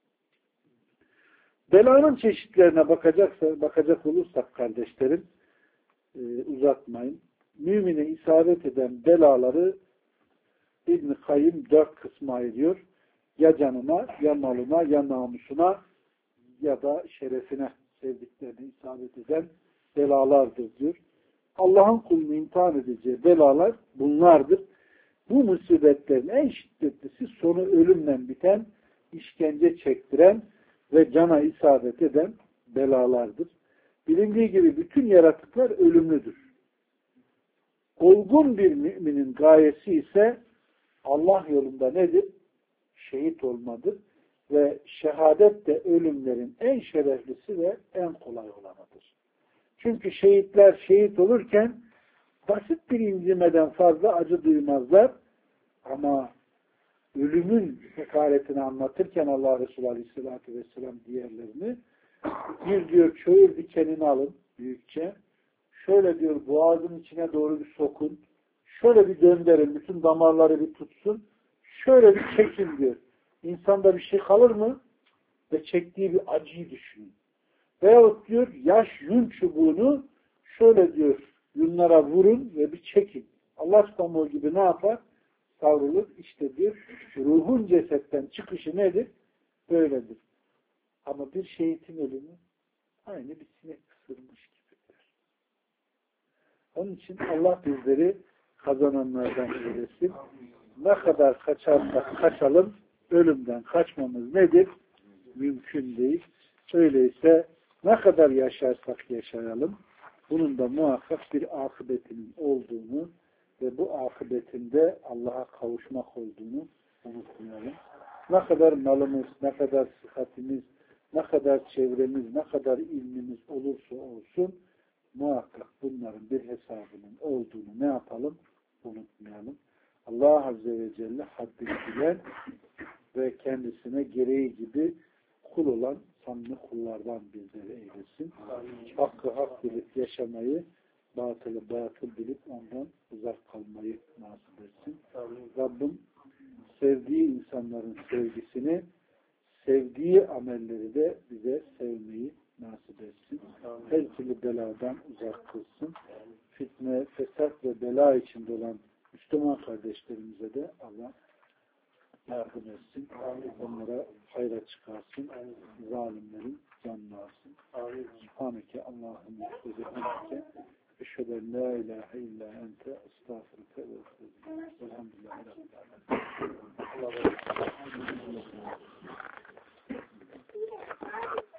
Belanın çeşitlerine bakacak olursak kardeşlerim, uzatmayın. Mümine isabet eden belaları İbn-i Kayyım 4 kısma ayırıyor. Ya canına, ya malına, ya namusuna ya da şerefine sevdiklerine isabet eden belalardır diyor. Allah'ın kulunu imtihan edeceği belalar bunlardır. Bu musibetlerin en şiddetlisi sonu ölümle biten, işkence çektiren ve cana isabet eden belalardır. Bilindiği gibi bütün yaratıklar ölümlüdür. Olgun bir müminin gayesi ise Allah yolunda nedir? Şehit olmadır. Ve şehadet de ölümlerin en şereflisi ve en kolay olanıdır. Çünkü şehitler şehit olurken basit bir incimeden fazla acı duymazlar. Ama ölümün hakaretini anlatırken Allah Resulü Aleyhisselatü Vesselam diğerlerini bir diyor çöğür dikenini alın büyükçe. Şöyle diyor boğazın içine doğru bir sokun. Şöyle bir döndürün. Bütün damarları bir tutsun. Şöyle bir çekin diyor. İnsanda bir şey kalır mı? Ve çektiği bir acıyı düşünün. Veyahut diyor yaş yün çubuğunu şöyle diyor yünlara vurun ve bir çekin. Allah pamuğu gibi ne yapar? Savrulur. İşte diyor ruhun cesetten çıkışı nedir? Böyledir. Ama bir şehitin ölümü aynı bir sinek ısırmış gibidir. Onun için Allah bizleri kazananlardan eylesin. Ne kadar kaçarsak kaçalım ölümden kaçmamız nedir? Mümkün değil. Öyleyse ne kadar yaşarsak yaşayalım bunun da muhakkak bir akıbetinin olduğunu ve bu akıbetinde Allah'a kavuşmak olduğunu unutmayalım. Ne kadar malımız, ne kadar sıhhatimiz, ne kadar çevremiz, ne kadar ilmimiz olursa olsun muhakkak bunların bir hesabının olduğunu ne yapalım? Unutmayalım. Allah Azze ve Celle haddini bilen ve kendisine gereği gibi kul olan samimi kullardan bizleri eylesin. Hakkı hak bilip yaşamayı, batılı batıl bilip ondan uzak kalmayı nasip etsin. Rabbim sevdiği insanların sevgisini, sevdiği amelleri de bize sevmeyi nasip etsin. Her türlü beladan uzak kılsın. Fitne, fesat ve bela içinde olan Müslüman kardeşlerimize de Allah yardım etsin. Onlara hayra çıkarsın. Zalimlerin canını alsın. Subhaneke Allahümme ve bihamdike eşhedü en la ilahe illa ente estağfurüke ve estağfurüke. Elhamdülillahi Rabbil alemin.